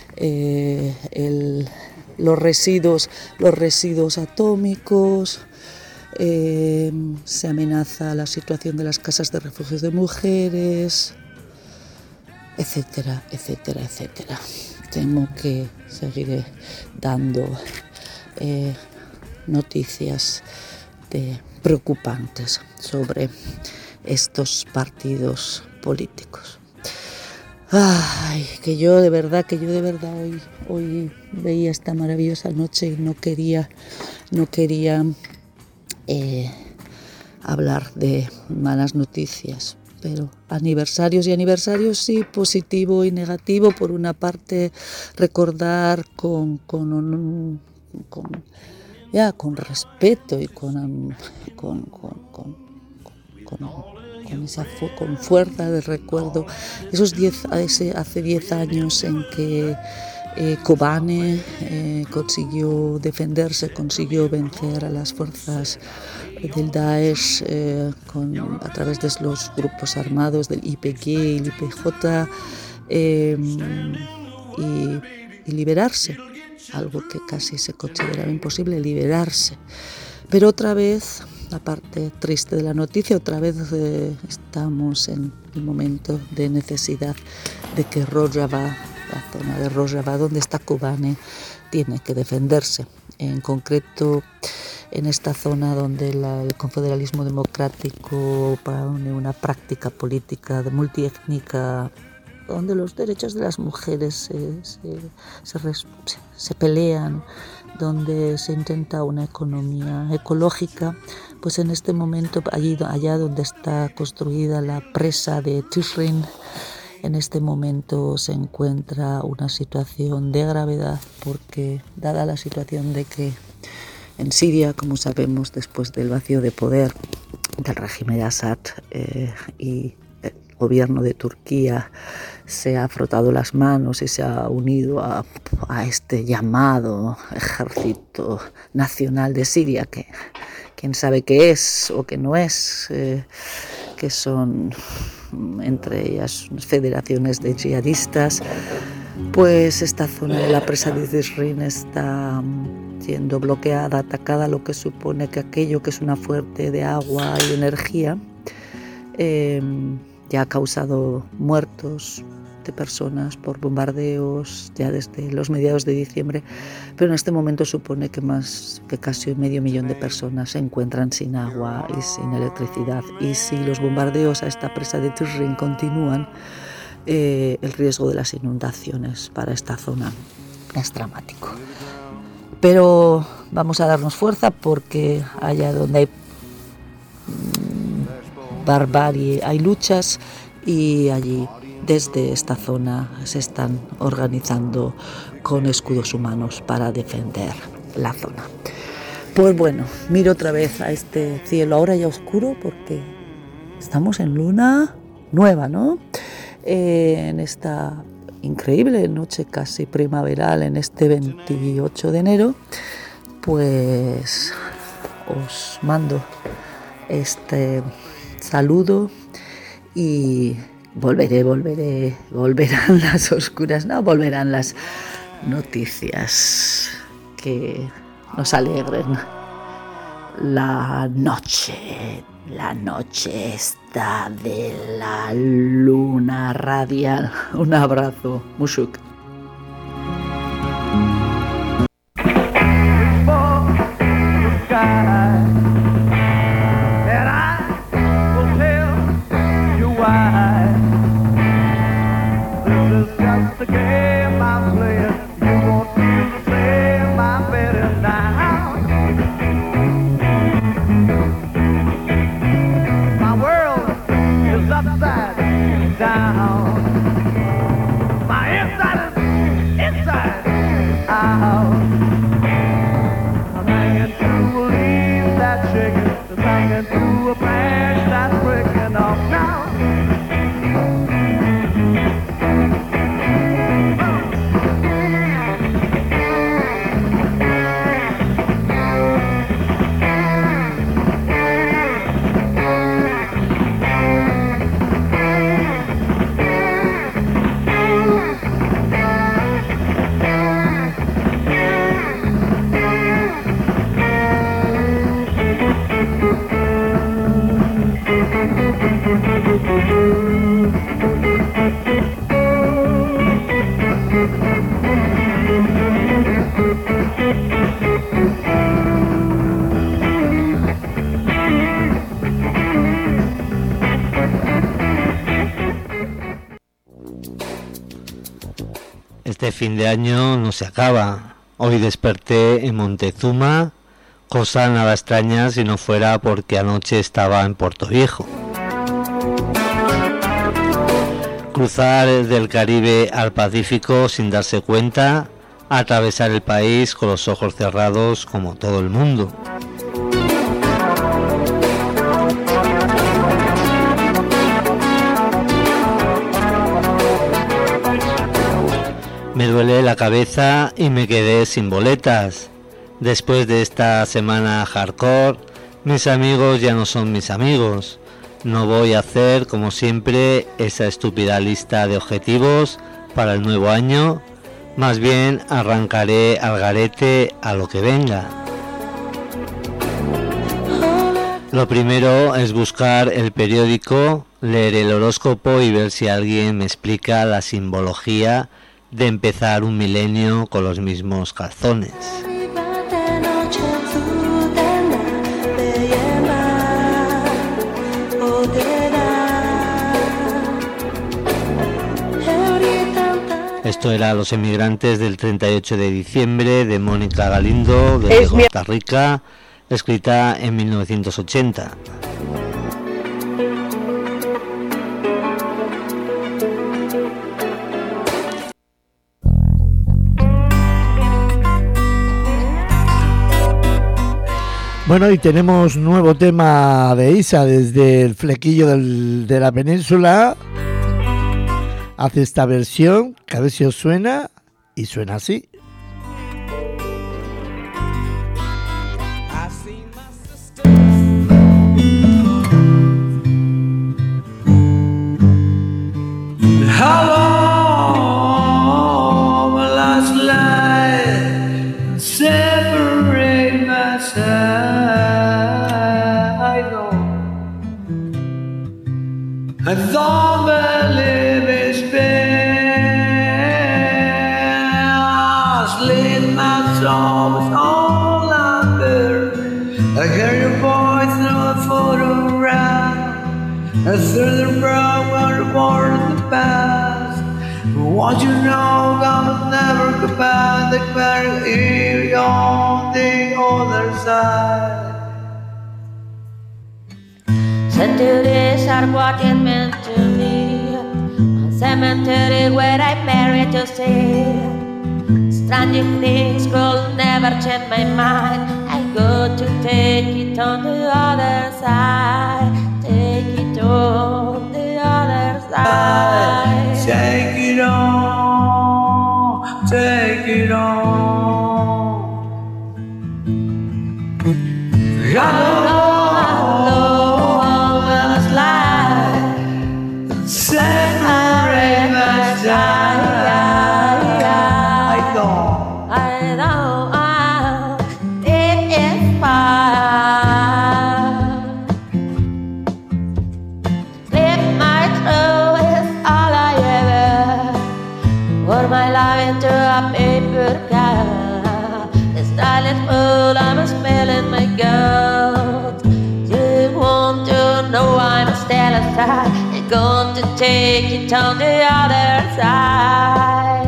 los residuos atómicos. Se amenaza la situación de las casas de refugios de mujeres, etcétera, etcétera, etcétera. Temo que seguiré dando noticias preocupantes sobre estos partidos políticos. Ay, que yo de verdad hoy veía esta maravillosa noche y no quería hablar de malas noticias, pero aniversarios sí, positivo y negativo. Por una parte, recordar con respeto y con fuerza de recuerdo hace 10 años en que Kobane consiguió defenderse, consiguió vencer a las fuerzas del Daesh a través de los grupos armados del YPG y el YPJ, y liberarse, algo que casi se consideraba imposible, liberarse. Pero otra vez, la parte triste de la noticia, otra vez estamos en el momento de necesidad de que Rojava, la zona de Rojava donde está Kobane, tiene que defenderse. En concreto, en esta zona donde el confederalismo democrático pone una práctica política multiétnica, donde los derechos de las mujeres se pelean, donde se intenta una economía ecológica, pues en este momento, allá donde está construida la presa de Tishrin, en este momento se encuentra una situación de gravedad porque, dada la situación de que en Siria, como sabemos, después del vacío de poder del régimen de Assad y el gobierno de Turquía se ha frotado las manos y se ha unido a este llamado ejército nacional de Siria, que quién sabe qué es o qué no es, que son entre ellas federaciones de yihadistas, pues esta zona de la presa de Tisrín está siendo bloqueada, atacada, lo que supone que aquello que es una fuente de agua y energía ya ha causado muertos de personas por bombardeos ya desde los mediados de diciembre, pero en este momento supone que más que casi 500.000 de personas se encuentran sin agua y sin electricidad, y si los bombardeos a esta presa de Tisrín continúan, el riesgo de las inundaciones para esta zona es dramático. Pero vamos a darnos fuerza, porque allá donde hay barbarie hay luchas, y allí desde esta zona se están organizando con escudos humanos para defender la zona. Pues bueno, miro otra vez a este cielo ahora ya oscuro, porque estamos en luna nueva, ¿no? En esta increíble noche casi primaveral, en este 28 de enero, pues os mando este saludo y volverán las oscuras, no, volverán las noticias que nos alegren la noche esta de la luna radial. Un abrazo, Mushuk. Este fin de año no se acaba. Hoy desperté en Montezuma, cosa nada extraña si no fuera porque anoche estaba en Puerto Viejo. Cruzar del Caribe al Pacífico sin darse cuenta, atravesar el país con los ojos cerrados como todo el mundo. Me duele la cabeza y me quedé sin boletas. Después de esta semana hardcore, mis amigos ya no son mis amigos. No voy a hacer, como siempre, esa estúpida lista de objetivos para el nuevo año. Más bien arrancaré al garete a lo que venga. Lo primero es buscar el periódico, leer el horóscopo y ver si alguien me explica la simbología de empezar un milenio con los mismos calzones. Esto era Los Emigrantes del 38 de diciembre de Mónica Galindo, de Costa Rica, escrita en 1980. Bueno, y tenemos nuevo tema de Isa desde el flequillo de la península. Hace esta versión, que a ver si os suena, y suena así. How long will I slide and separate my side? I don't believe it's been. I slit my soul with all I bear. I hear your voice through a photograph. I through the brown water of the past. What you know, God will never go back. The better here on the other side. Centuries are what it meant to me. A cemetery where I buried to see. Strange things could never change my mind. I go to take it on the other side. Take it on the other side. Take it on, take it on. Hello, will I slide and separate my side? I don't, it is fine. Flip my throat is all I ever. Pour my life into a paper cup. The style is full, I'm smelling my gut. You want to know I'm still aside. You're going to take it on the other side.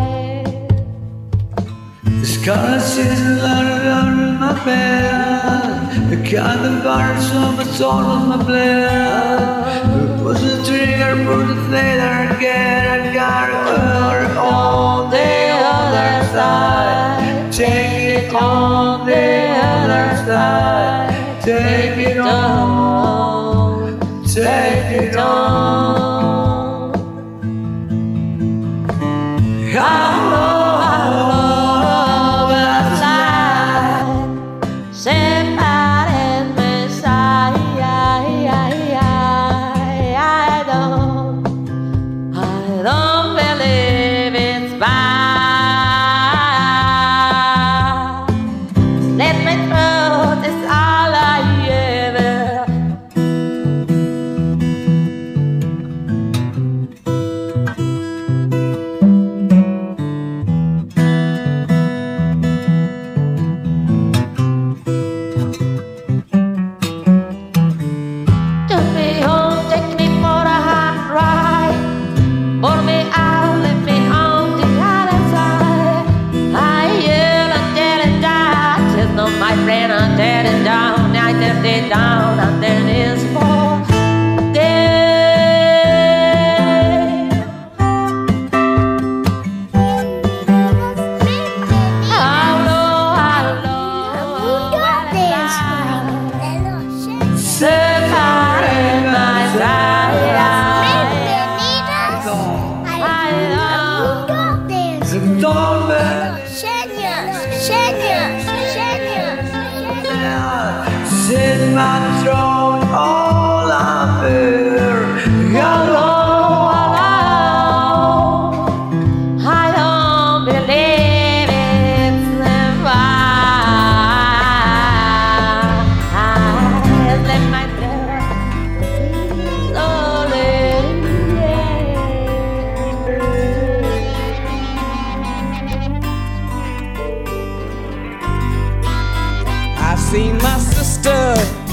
The scars is under my bed. The kind of bars on my soul of my blood. Push the trigger, pull the fader, get a car on the other side. Take it on the other side. Take it on, take it on. How long will I slide? Separate my side. I don't believe it's fine. Let me through, this all I ever. Took me home, take me for a hot ride. Pour me out, let me on the other side. I yell until it dies. There's no my friend, I tear it down. I tear it down, and then it's for separate my side. Don't sit my throne all I'm here. I don't believe it's fine. Let my I seen my sister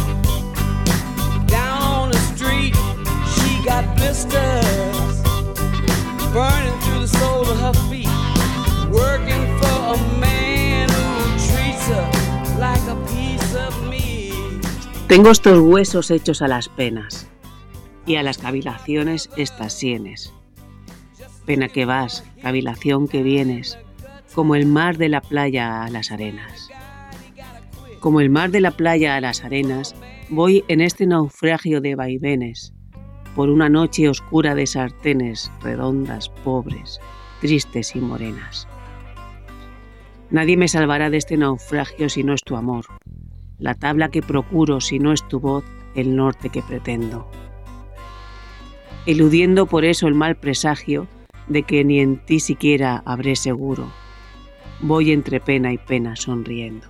down on the street. She got blisters burning through the soles of her feet, working for a man who treats her like a piece of meat. Tengo estos huesos hechos a las penas y a las cavilaciones estas sienes. Pena que vas, cavilación que vienes, como el mar de la playa a las arenas. Como el mar de la playa a las arenas, voy en este naufragio de vaivenes, por una noche oscura de sartenes, redondas, pobres, tristes y morenas. Nadie me salvará de este naufragio si no es tu amor, la tabla que procuro si no es tu voz, el norte que pretendo. Eludiendo por eso el mal presagio de que ni en ti siquiera habré seguro, voy entre pena y pena sonriendo.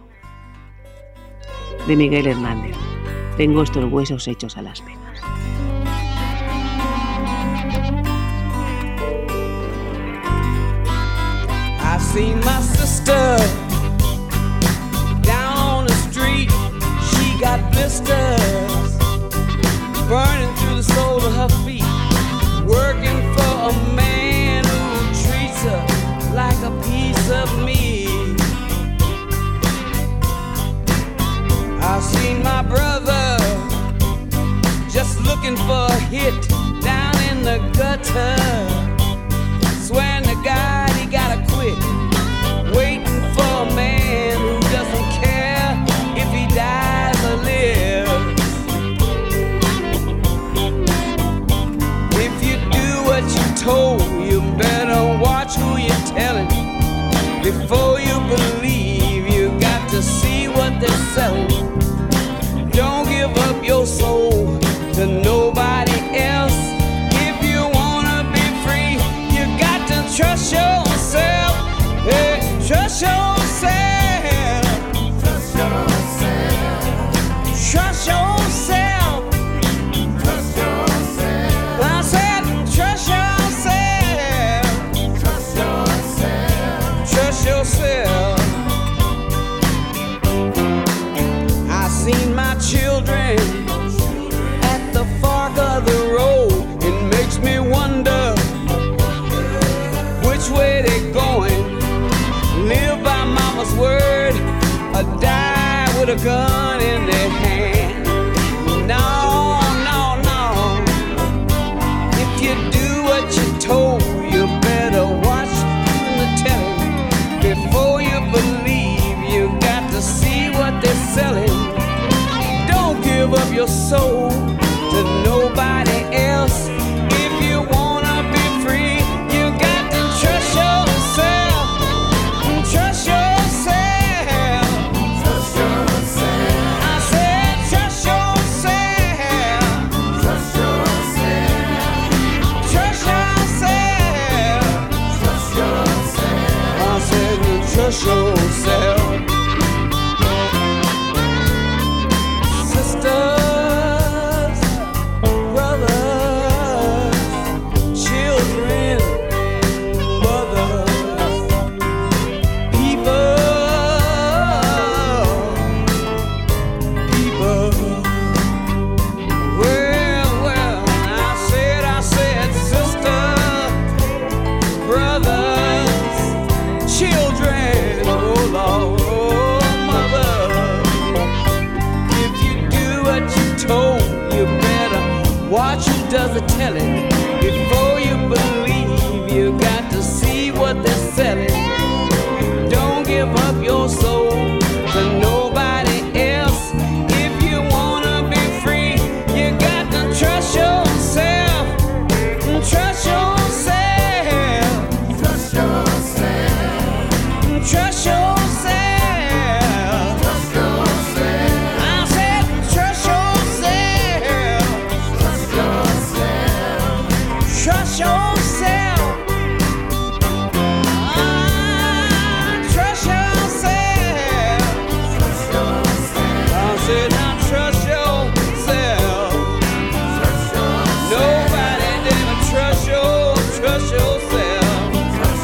De Miguel Hernández. Tengo estos huesos hechos a las penas. I seen my sister down on the street. She got blisters burning through the soles of her feet, working for a man who treats her like a piece of meat. I seen my brother just looking for a hit down in the gutter, swearing to God he gotta quit, waiting for a man who doesn't care if he dies or lives. If you do what you're told, you better watch who you're telling. Before you believe, you got to see what they're selling. Don't give up your soul to nobody else. If you wanna be free, you got to trust yourself. Hey, trust yourself. Trust yourself. Trust yourself. Trust yourself. I said trust yourself. Trust yourself. Trust yourself. I seen my children at the fork of the road. It makes me wonder which way they going. Live by mama's word or die with a gun in their hand. No, no, no. If you do what you're told, you better watch the telling. Before you believe, you got to see what they're selling. Don't give up your soul to nobody else. If you wanna be free, you got to trust yourself. Trust yourself. Trust yourself. I said trust yourself. Trust yourself. Trust yourself. Trust yourself. I said trust yourself. Watch who does the telling. Before you believe, you got to see what they're selling. Don't give up your soul to nobody else. If you wanna be free, you got to trust yourself. Trust yourself. Trust yourself. Trust yourself. Trust yourself. Trust yourself. I said now trust yourself. Nobody didn't trust yourself. Trust yourself.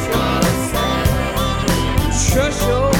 Trust yourself.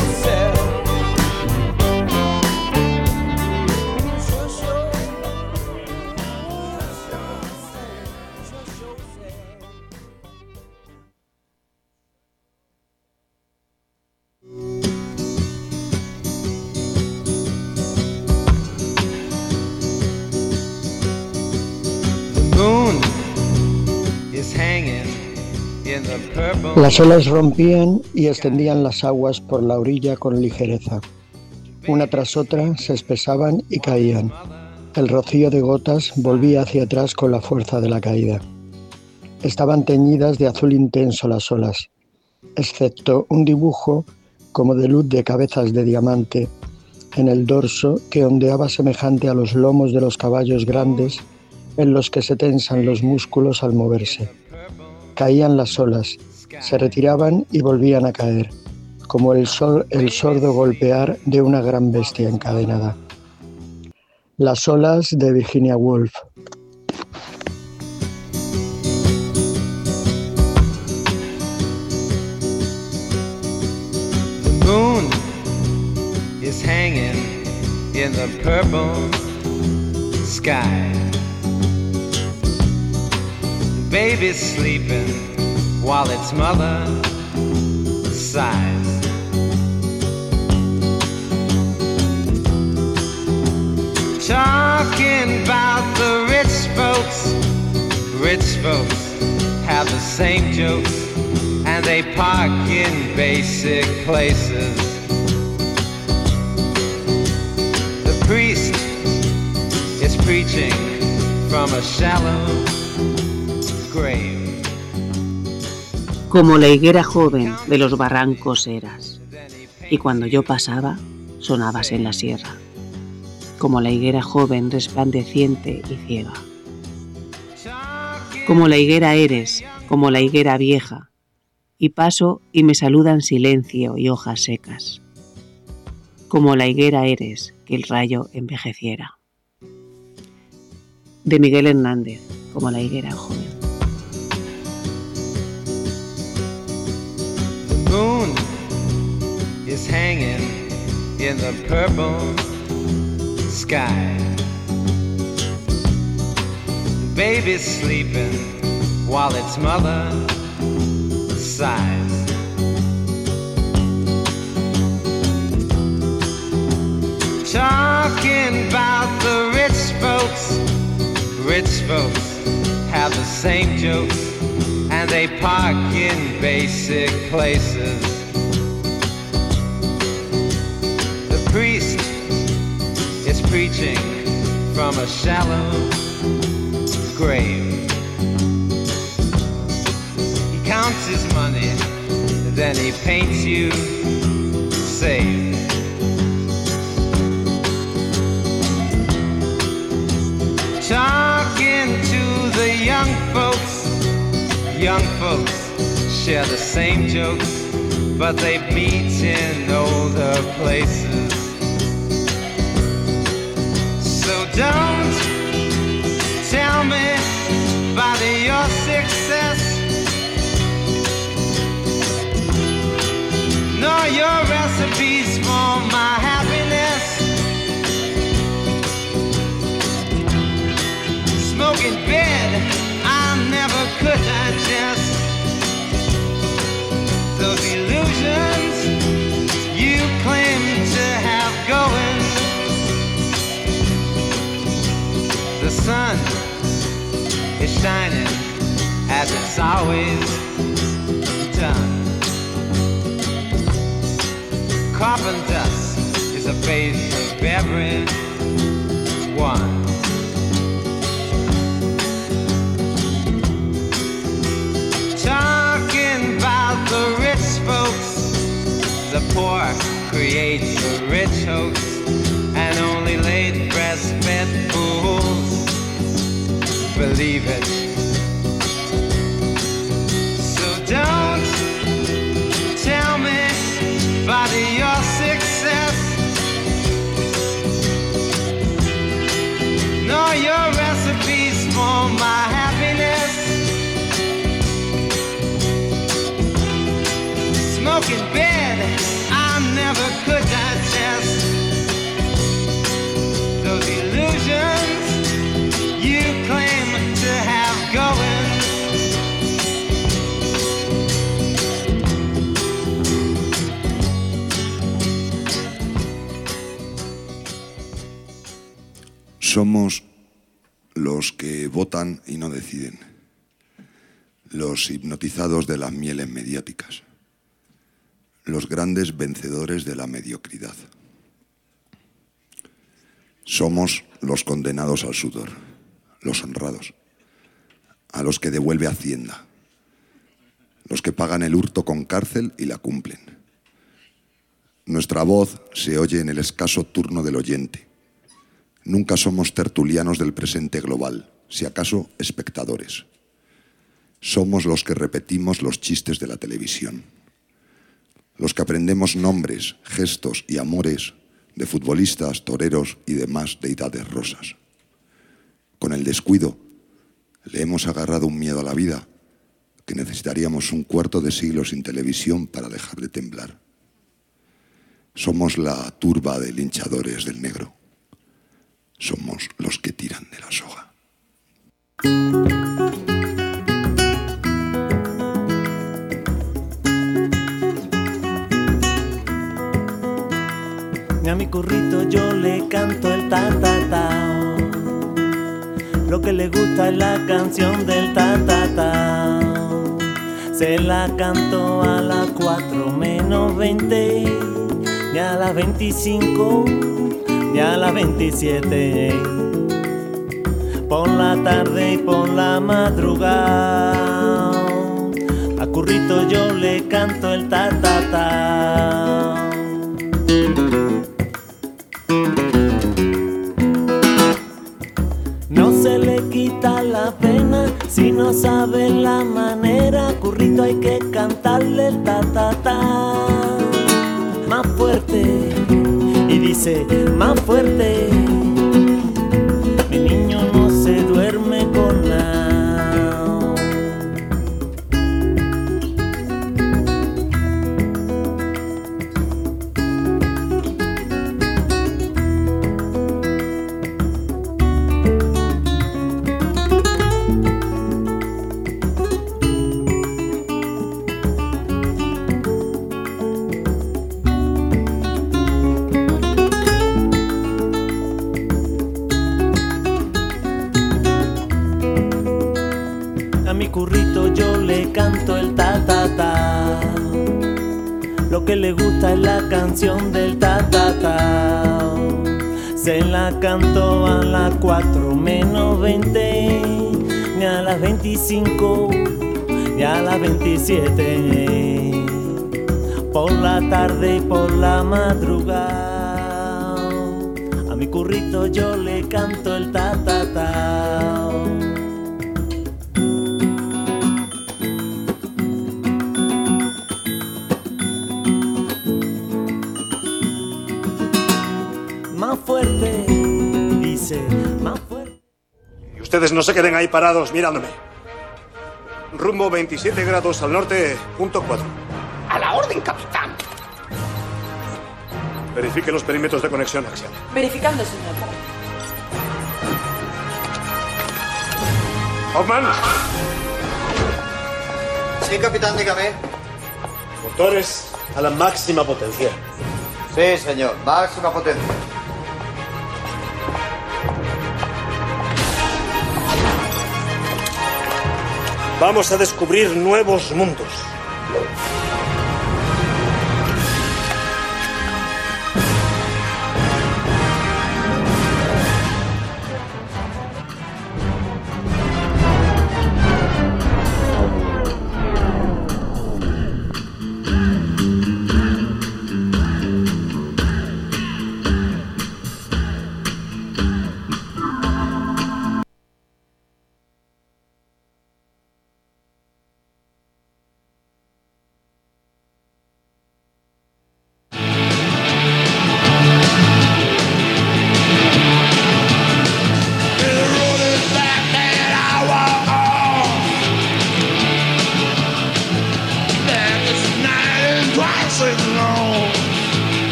Las olas rompían y extendían las aguas por la orilla con ligereza. Una tras otra se espesaban y caían. El rocío de gotas volvía hacia atrás con la fuerza de la caída. Estaban teñidas de azul intenso las olas, excepto un dibujo como de luz de cabezas de diamante en el dorso que ondeaba semejante a los lomos de los caballos grandes en los que se tensan los músculos al moverse. Caían las olas, se retiraban y volvían a caer, como el sordo golpear de una gran bestia encadenada. Las olas de Virginia Woolf. The moon is hanging in the purple sky. The baby's sleeping while its mother sighs. Talking about the rich folks have the same jokes, and they park in basic places. The priest is preaching from a shallow grave. Como la higuera joven de los barrancos eras, y cuando yo pasaba, sonabas en la sierra. Como la higuera joven resplandeciente y ciega. Como la higuera eres, como la higuera vieja, y paso y me saludan silencio y hojas secas. Como la higuera eres, que el rayo envejeciera. De Miguel Hernández, como la higuera joven. The moon is hanging in the purple sky. The baby's sleeping while its mother sighs. Talking about the rich folks have the same jokes, and they park in basic places. The priest is preaching from a shallow grave. He counts his money, then he paints you safe. Talking to the young folks share the same jokes, but they meet in older places. So don't tell me about your success, nor your recipes for my happiness. Smoking bed, I never could digest. Those illusions you claim to have going. The sun is shining as it's always done. Carbon dust is a base of every one. Talking about the rich folks, the poor create the rich hoax, and only late breastfed fools believe it. So don't tell me about your success, nor your recipes for my happiness. Smoking bed, I never could digest. Those illusions you claim to have going. Somos los que votan y no deciden, los hipnotizados de las mieles mediáticas, los grandes vencedores de la mediocridad. Somos los condenados al sudor, los honrados, a los que devuelve Hacienda, los que pagan el hurto con cárcel y la cumplen. Nuestra voz se oye en el escaso turno del oyente. Nunca somos tertulianos del presente global, si acaso espectadores. Somos los que repetimos los chistes de la televisión, los que aprendemos nombres, gestos y amores de futbolistas, toreros y demás deidades rosas. Con el descuido, le hemos agarrado un miedo a la vida que necesitaríamos un cuarto de siglo sin televisión para dejar de temblar. Somos la turba de linchadores del negro. Somos los que tiran de la soga. A mi currito yo le canto el ta-ta-ta. Lo que le gusta es la canción del ta-ta-ta. Se la canto a las 4 menos 20, y a las 25, y a las 27. Por la tarde y por la madrugada. A currito yo le canto el ta-ta-ta. No se le quita la pena si no sabe la manera. Currito hay que cantarle el ta-ta-ta más fuerte, y dice más fuerte. Mi niño no se duerme con nada. Currito yo le canto el ta-ta-ta. Lo que le gusta es la canción del ta-ta-ta. Se la canto a las 4 menos 20, ni a las 25, ni a las 27. Por la tarde y por la madrugada. A mi currito yo le canto el ta-ta-ta. Más fuerte, dice, más fuerte. Y ustedes no se queden ahí parados mirándome. Rumbo 27 grados al norte, punto 4. A la orden, capitán. Verifique los perímetros de conexión axial. Verificando, señor. Hoffman. Sí, capitán, dígame. Motores a la máxima potencia. Sí, señor, máxima potencia. Vamos a descubrir nuevos mundos.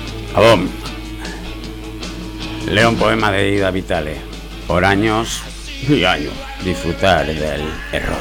Leo un poema de Ida Vitale. Por años y años disfrutar del error.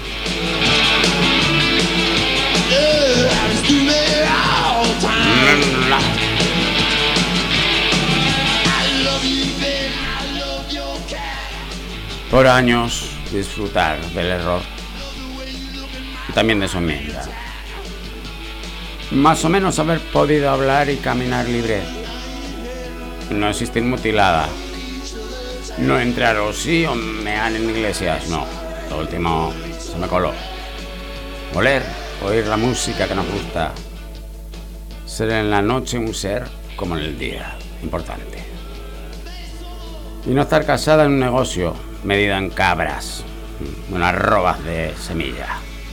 Por años disfrutar del error y también de su enmienda. Más o menos haber podido hablar y caminar libre. No existir mutilada. No entrar o sí o mear en iglesias. No, lo último se me coló. Oler, oír la música que nos gusta. Ser en la noche un ser como en el día. Importante. Y no estar casada en un negocio medida en cabras. Unas robas de semilla.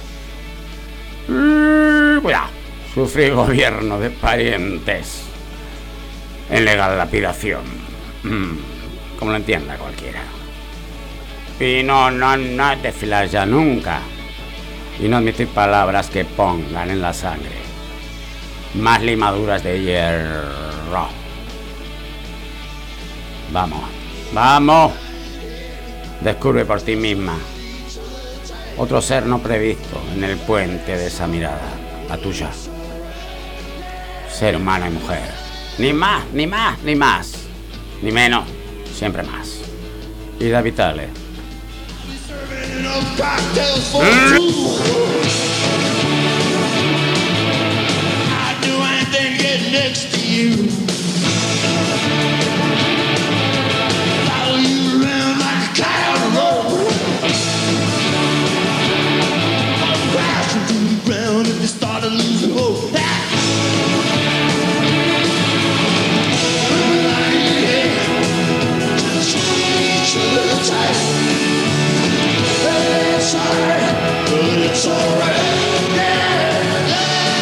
Cuidado. Sufrir gobierno de parientes. En legal lapidación. Como lo entienda cualquiera. Y no desfilar ya nunca. Y no admitir palabras que pongan en la sangre más limaduras de hierro. Vamos. Descubre por ti misma otro ser no previsto en el puente de esa mirada, la tuya. Ser humano y mujer. Ni más, ni menos, siempre más. Ida Vitale. It's alright, yeah.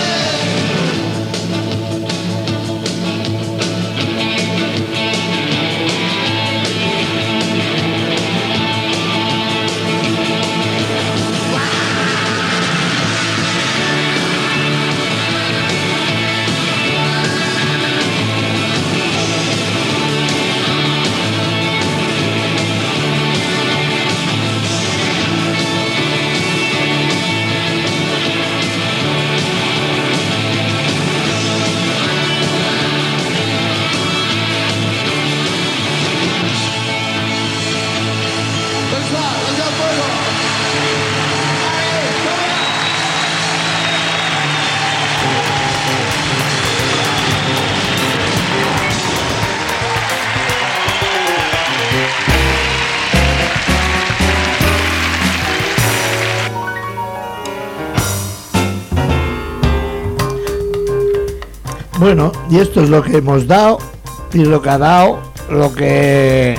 Bueno, y esto es lo que hemos dado y lo que ha dado, lo que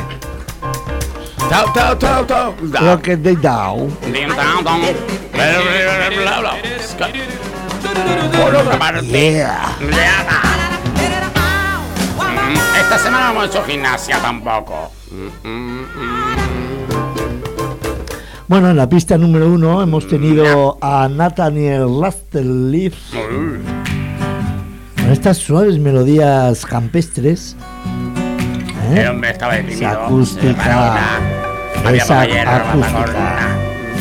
lo que te he dado. Por otra parte, esta semana no hemos hecho gimnasia tampoco. Bueno, en la pista número 1 hemos tenido a Nathaniel Rateliff con estas suaves melodías campestres. El hombre estaba deprimido. Esa acústica. Esa acústica.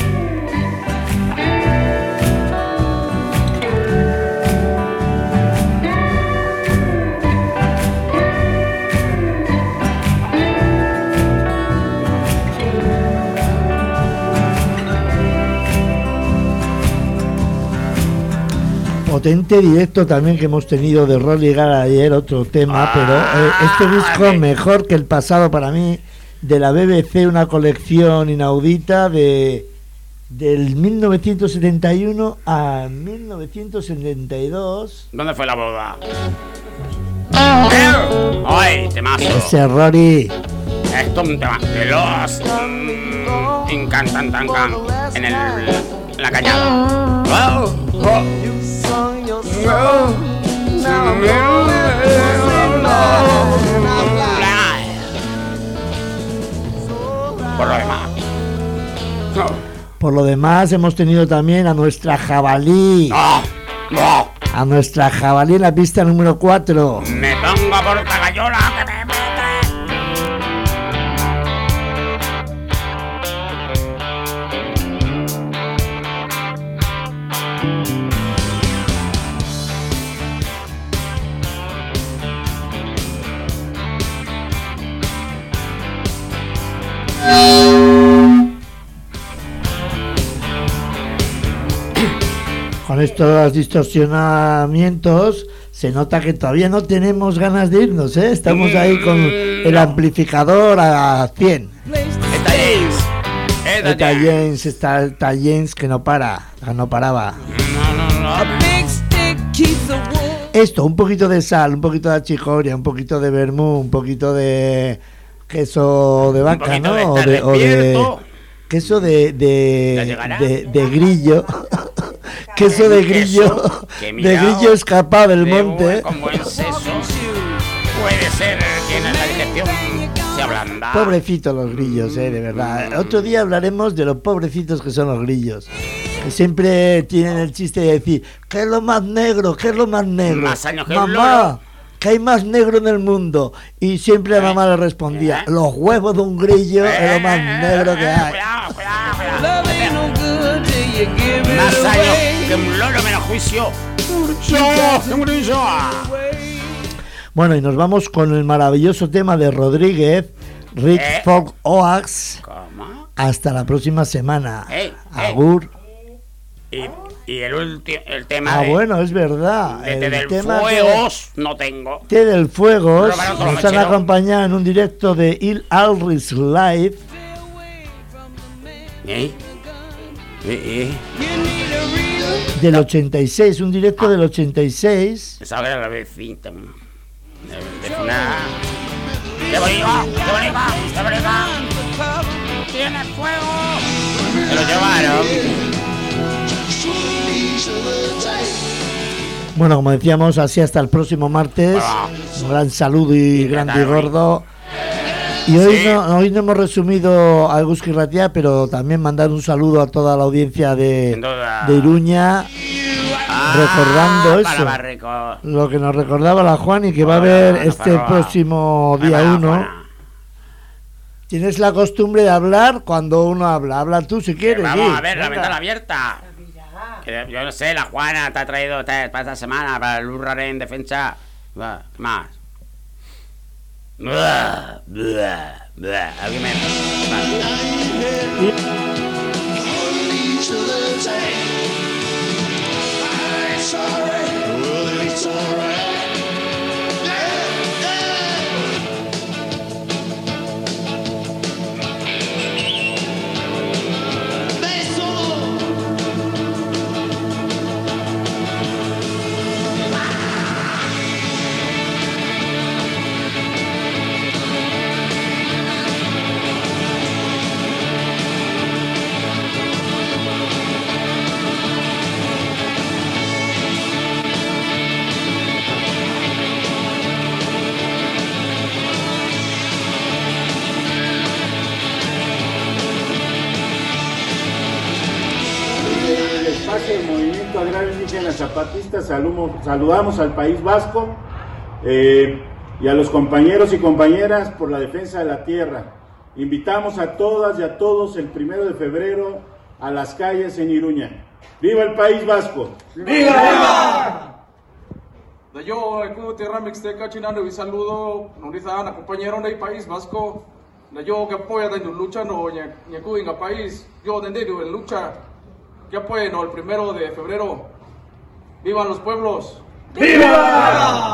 Potente directo también que hemos tenido de Rolly Gallagher, otro tema, pero este disco mejor que el pasado para mí, de la BBC, una colección inaudita del 1971 a 1972. ¿Dónde fue la boda? ¡Ay, temazo! Ese Rory. Esto es un tema de los encantan en la cañada. Por lo demás hemos tenido también a nuestra jabalí. A nuestra jabalí en la pista número 4. Me pongo a por cagayola que me mete. con estos distorsionamientos se nota que todavía no tenemos ganas de irnos, ¿eh? Estamos ahí con el amplificador a 100. Está James que no paraba. Esto, un poquito de sal, un poquito de achicoria, un poquito de vermú, un poquito de queso de vaca, ¿no? O de queso de grillo. Queso de grillo, de grillo escapado del monte. Con buen seso puede ser que en la digestión se ablanda. Pobrecitos los grillos, de verdad. Otro día hablaremos de los pobrecitos que son los grillos. Que siempre tienen el chiste de decir, ¿qué es lo más negro? ¿Qué es lo más negro? Más años que mamá, ¿qué hay más negro en el mundo? Y siempre la mamá le respondía, los huevos de un grillo es lo más negro que hay. Más años que un loro menos juicio. Bueno, y nos vamos con el maravilloso tema de Rodríguez, Rich Folk Oax. ¿Cómo? Hasta la próxima semana. Agur. Y el tema bueno, es verdad. El del Fuegos no tengo. Té del Fuegos nos han acompañado en un directo de Il Alris Live. Del 86, un directo del 86. Esa era la vecina. De una... ¡Qué bonito! ¡Qué bonito! ¡Qué bonito! ¡Tiene fuego! Se lo llevaron. Bueno, como decíamos, así hasta el próximo martes. Un gran saludo y grande y gordo. Y hoy no hemos resumido a Eguzki Ratia, pero también mandar un saludo a toda la audiencia de Iruña, recordando eso, lo que nos recordaba la Juani, que va a haber este próximo día 1. Tienes la costumbre de hablar cuando uno habla. Habla tú si quieres. Vamos a ver, la ventana abierta. Yo no sé, la Juana te ha traído para esta semana, para el Urrare en defensa. ¿Qué más? Alguien me... El Movimiento Agrario Indígena Zapatista, saludamos al País Vasco y a los compañeros y compañeras por la defensa de la tierra. Invitamos a todas y a todos el 1 de febrero a las calles en Iruña. ¡Viva el País Vasco! ¡Viva! Yo, tierra mixteca, chinando y saludo, a compañeros del País Vasco. Yo que apoya en lucha, no, en país, yo tendido en lucha. Que apoyen el 1 de febrero. ¡Vivan los pueblos! ¡Viva!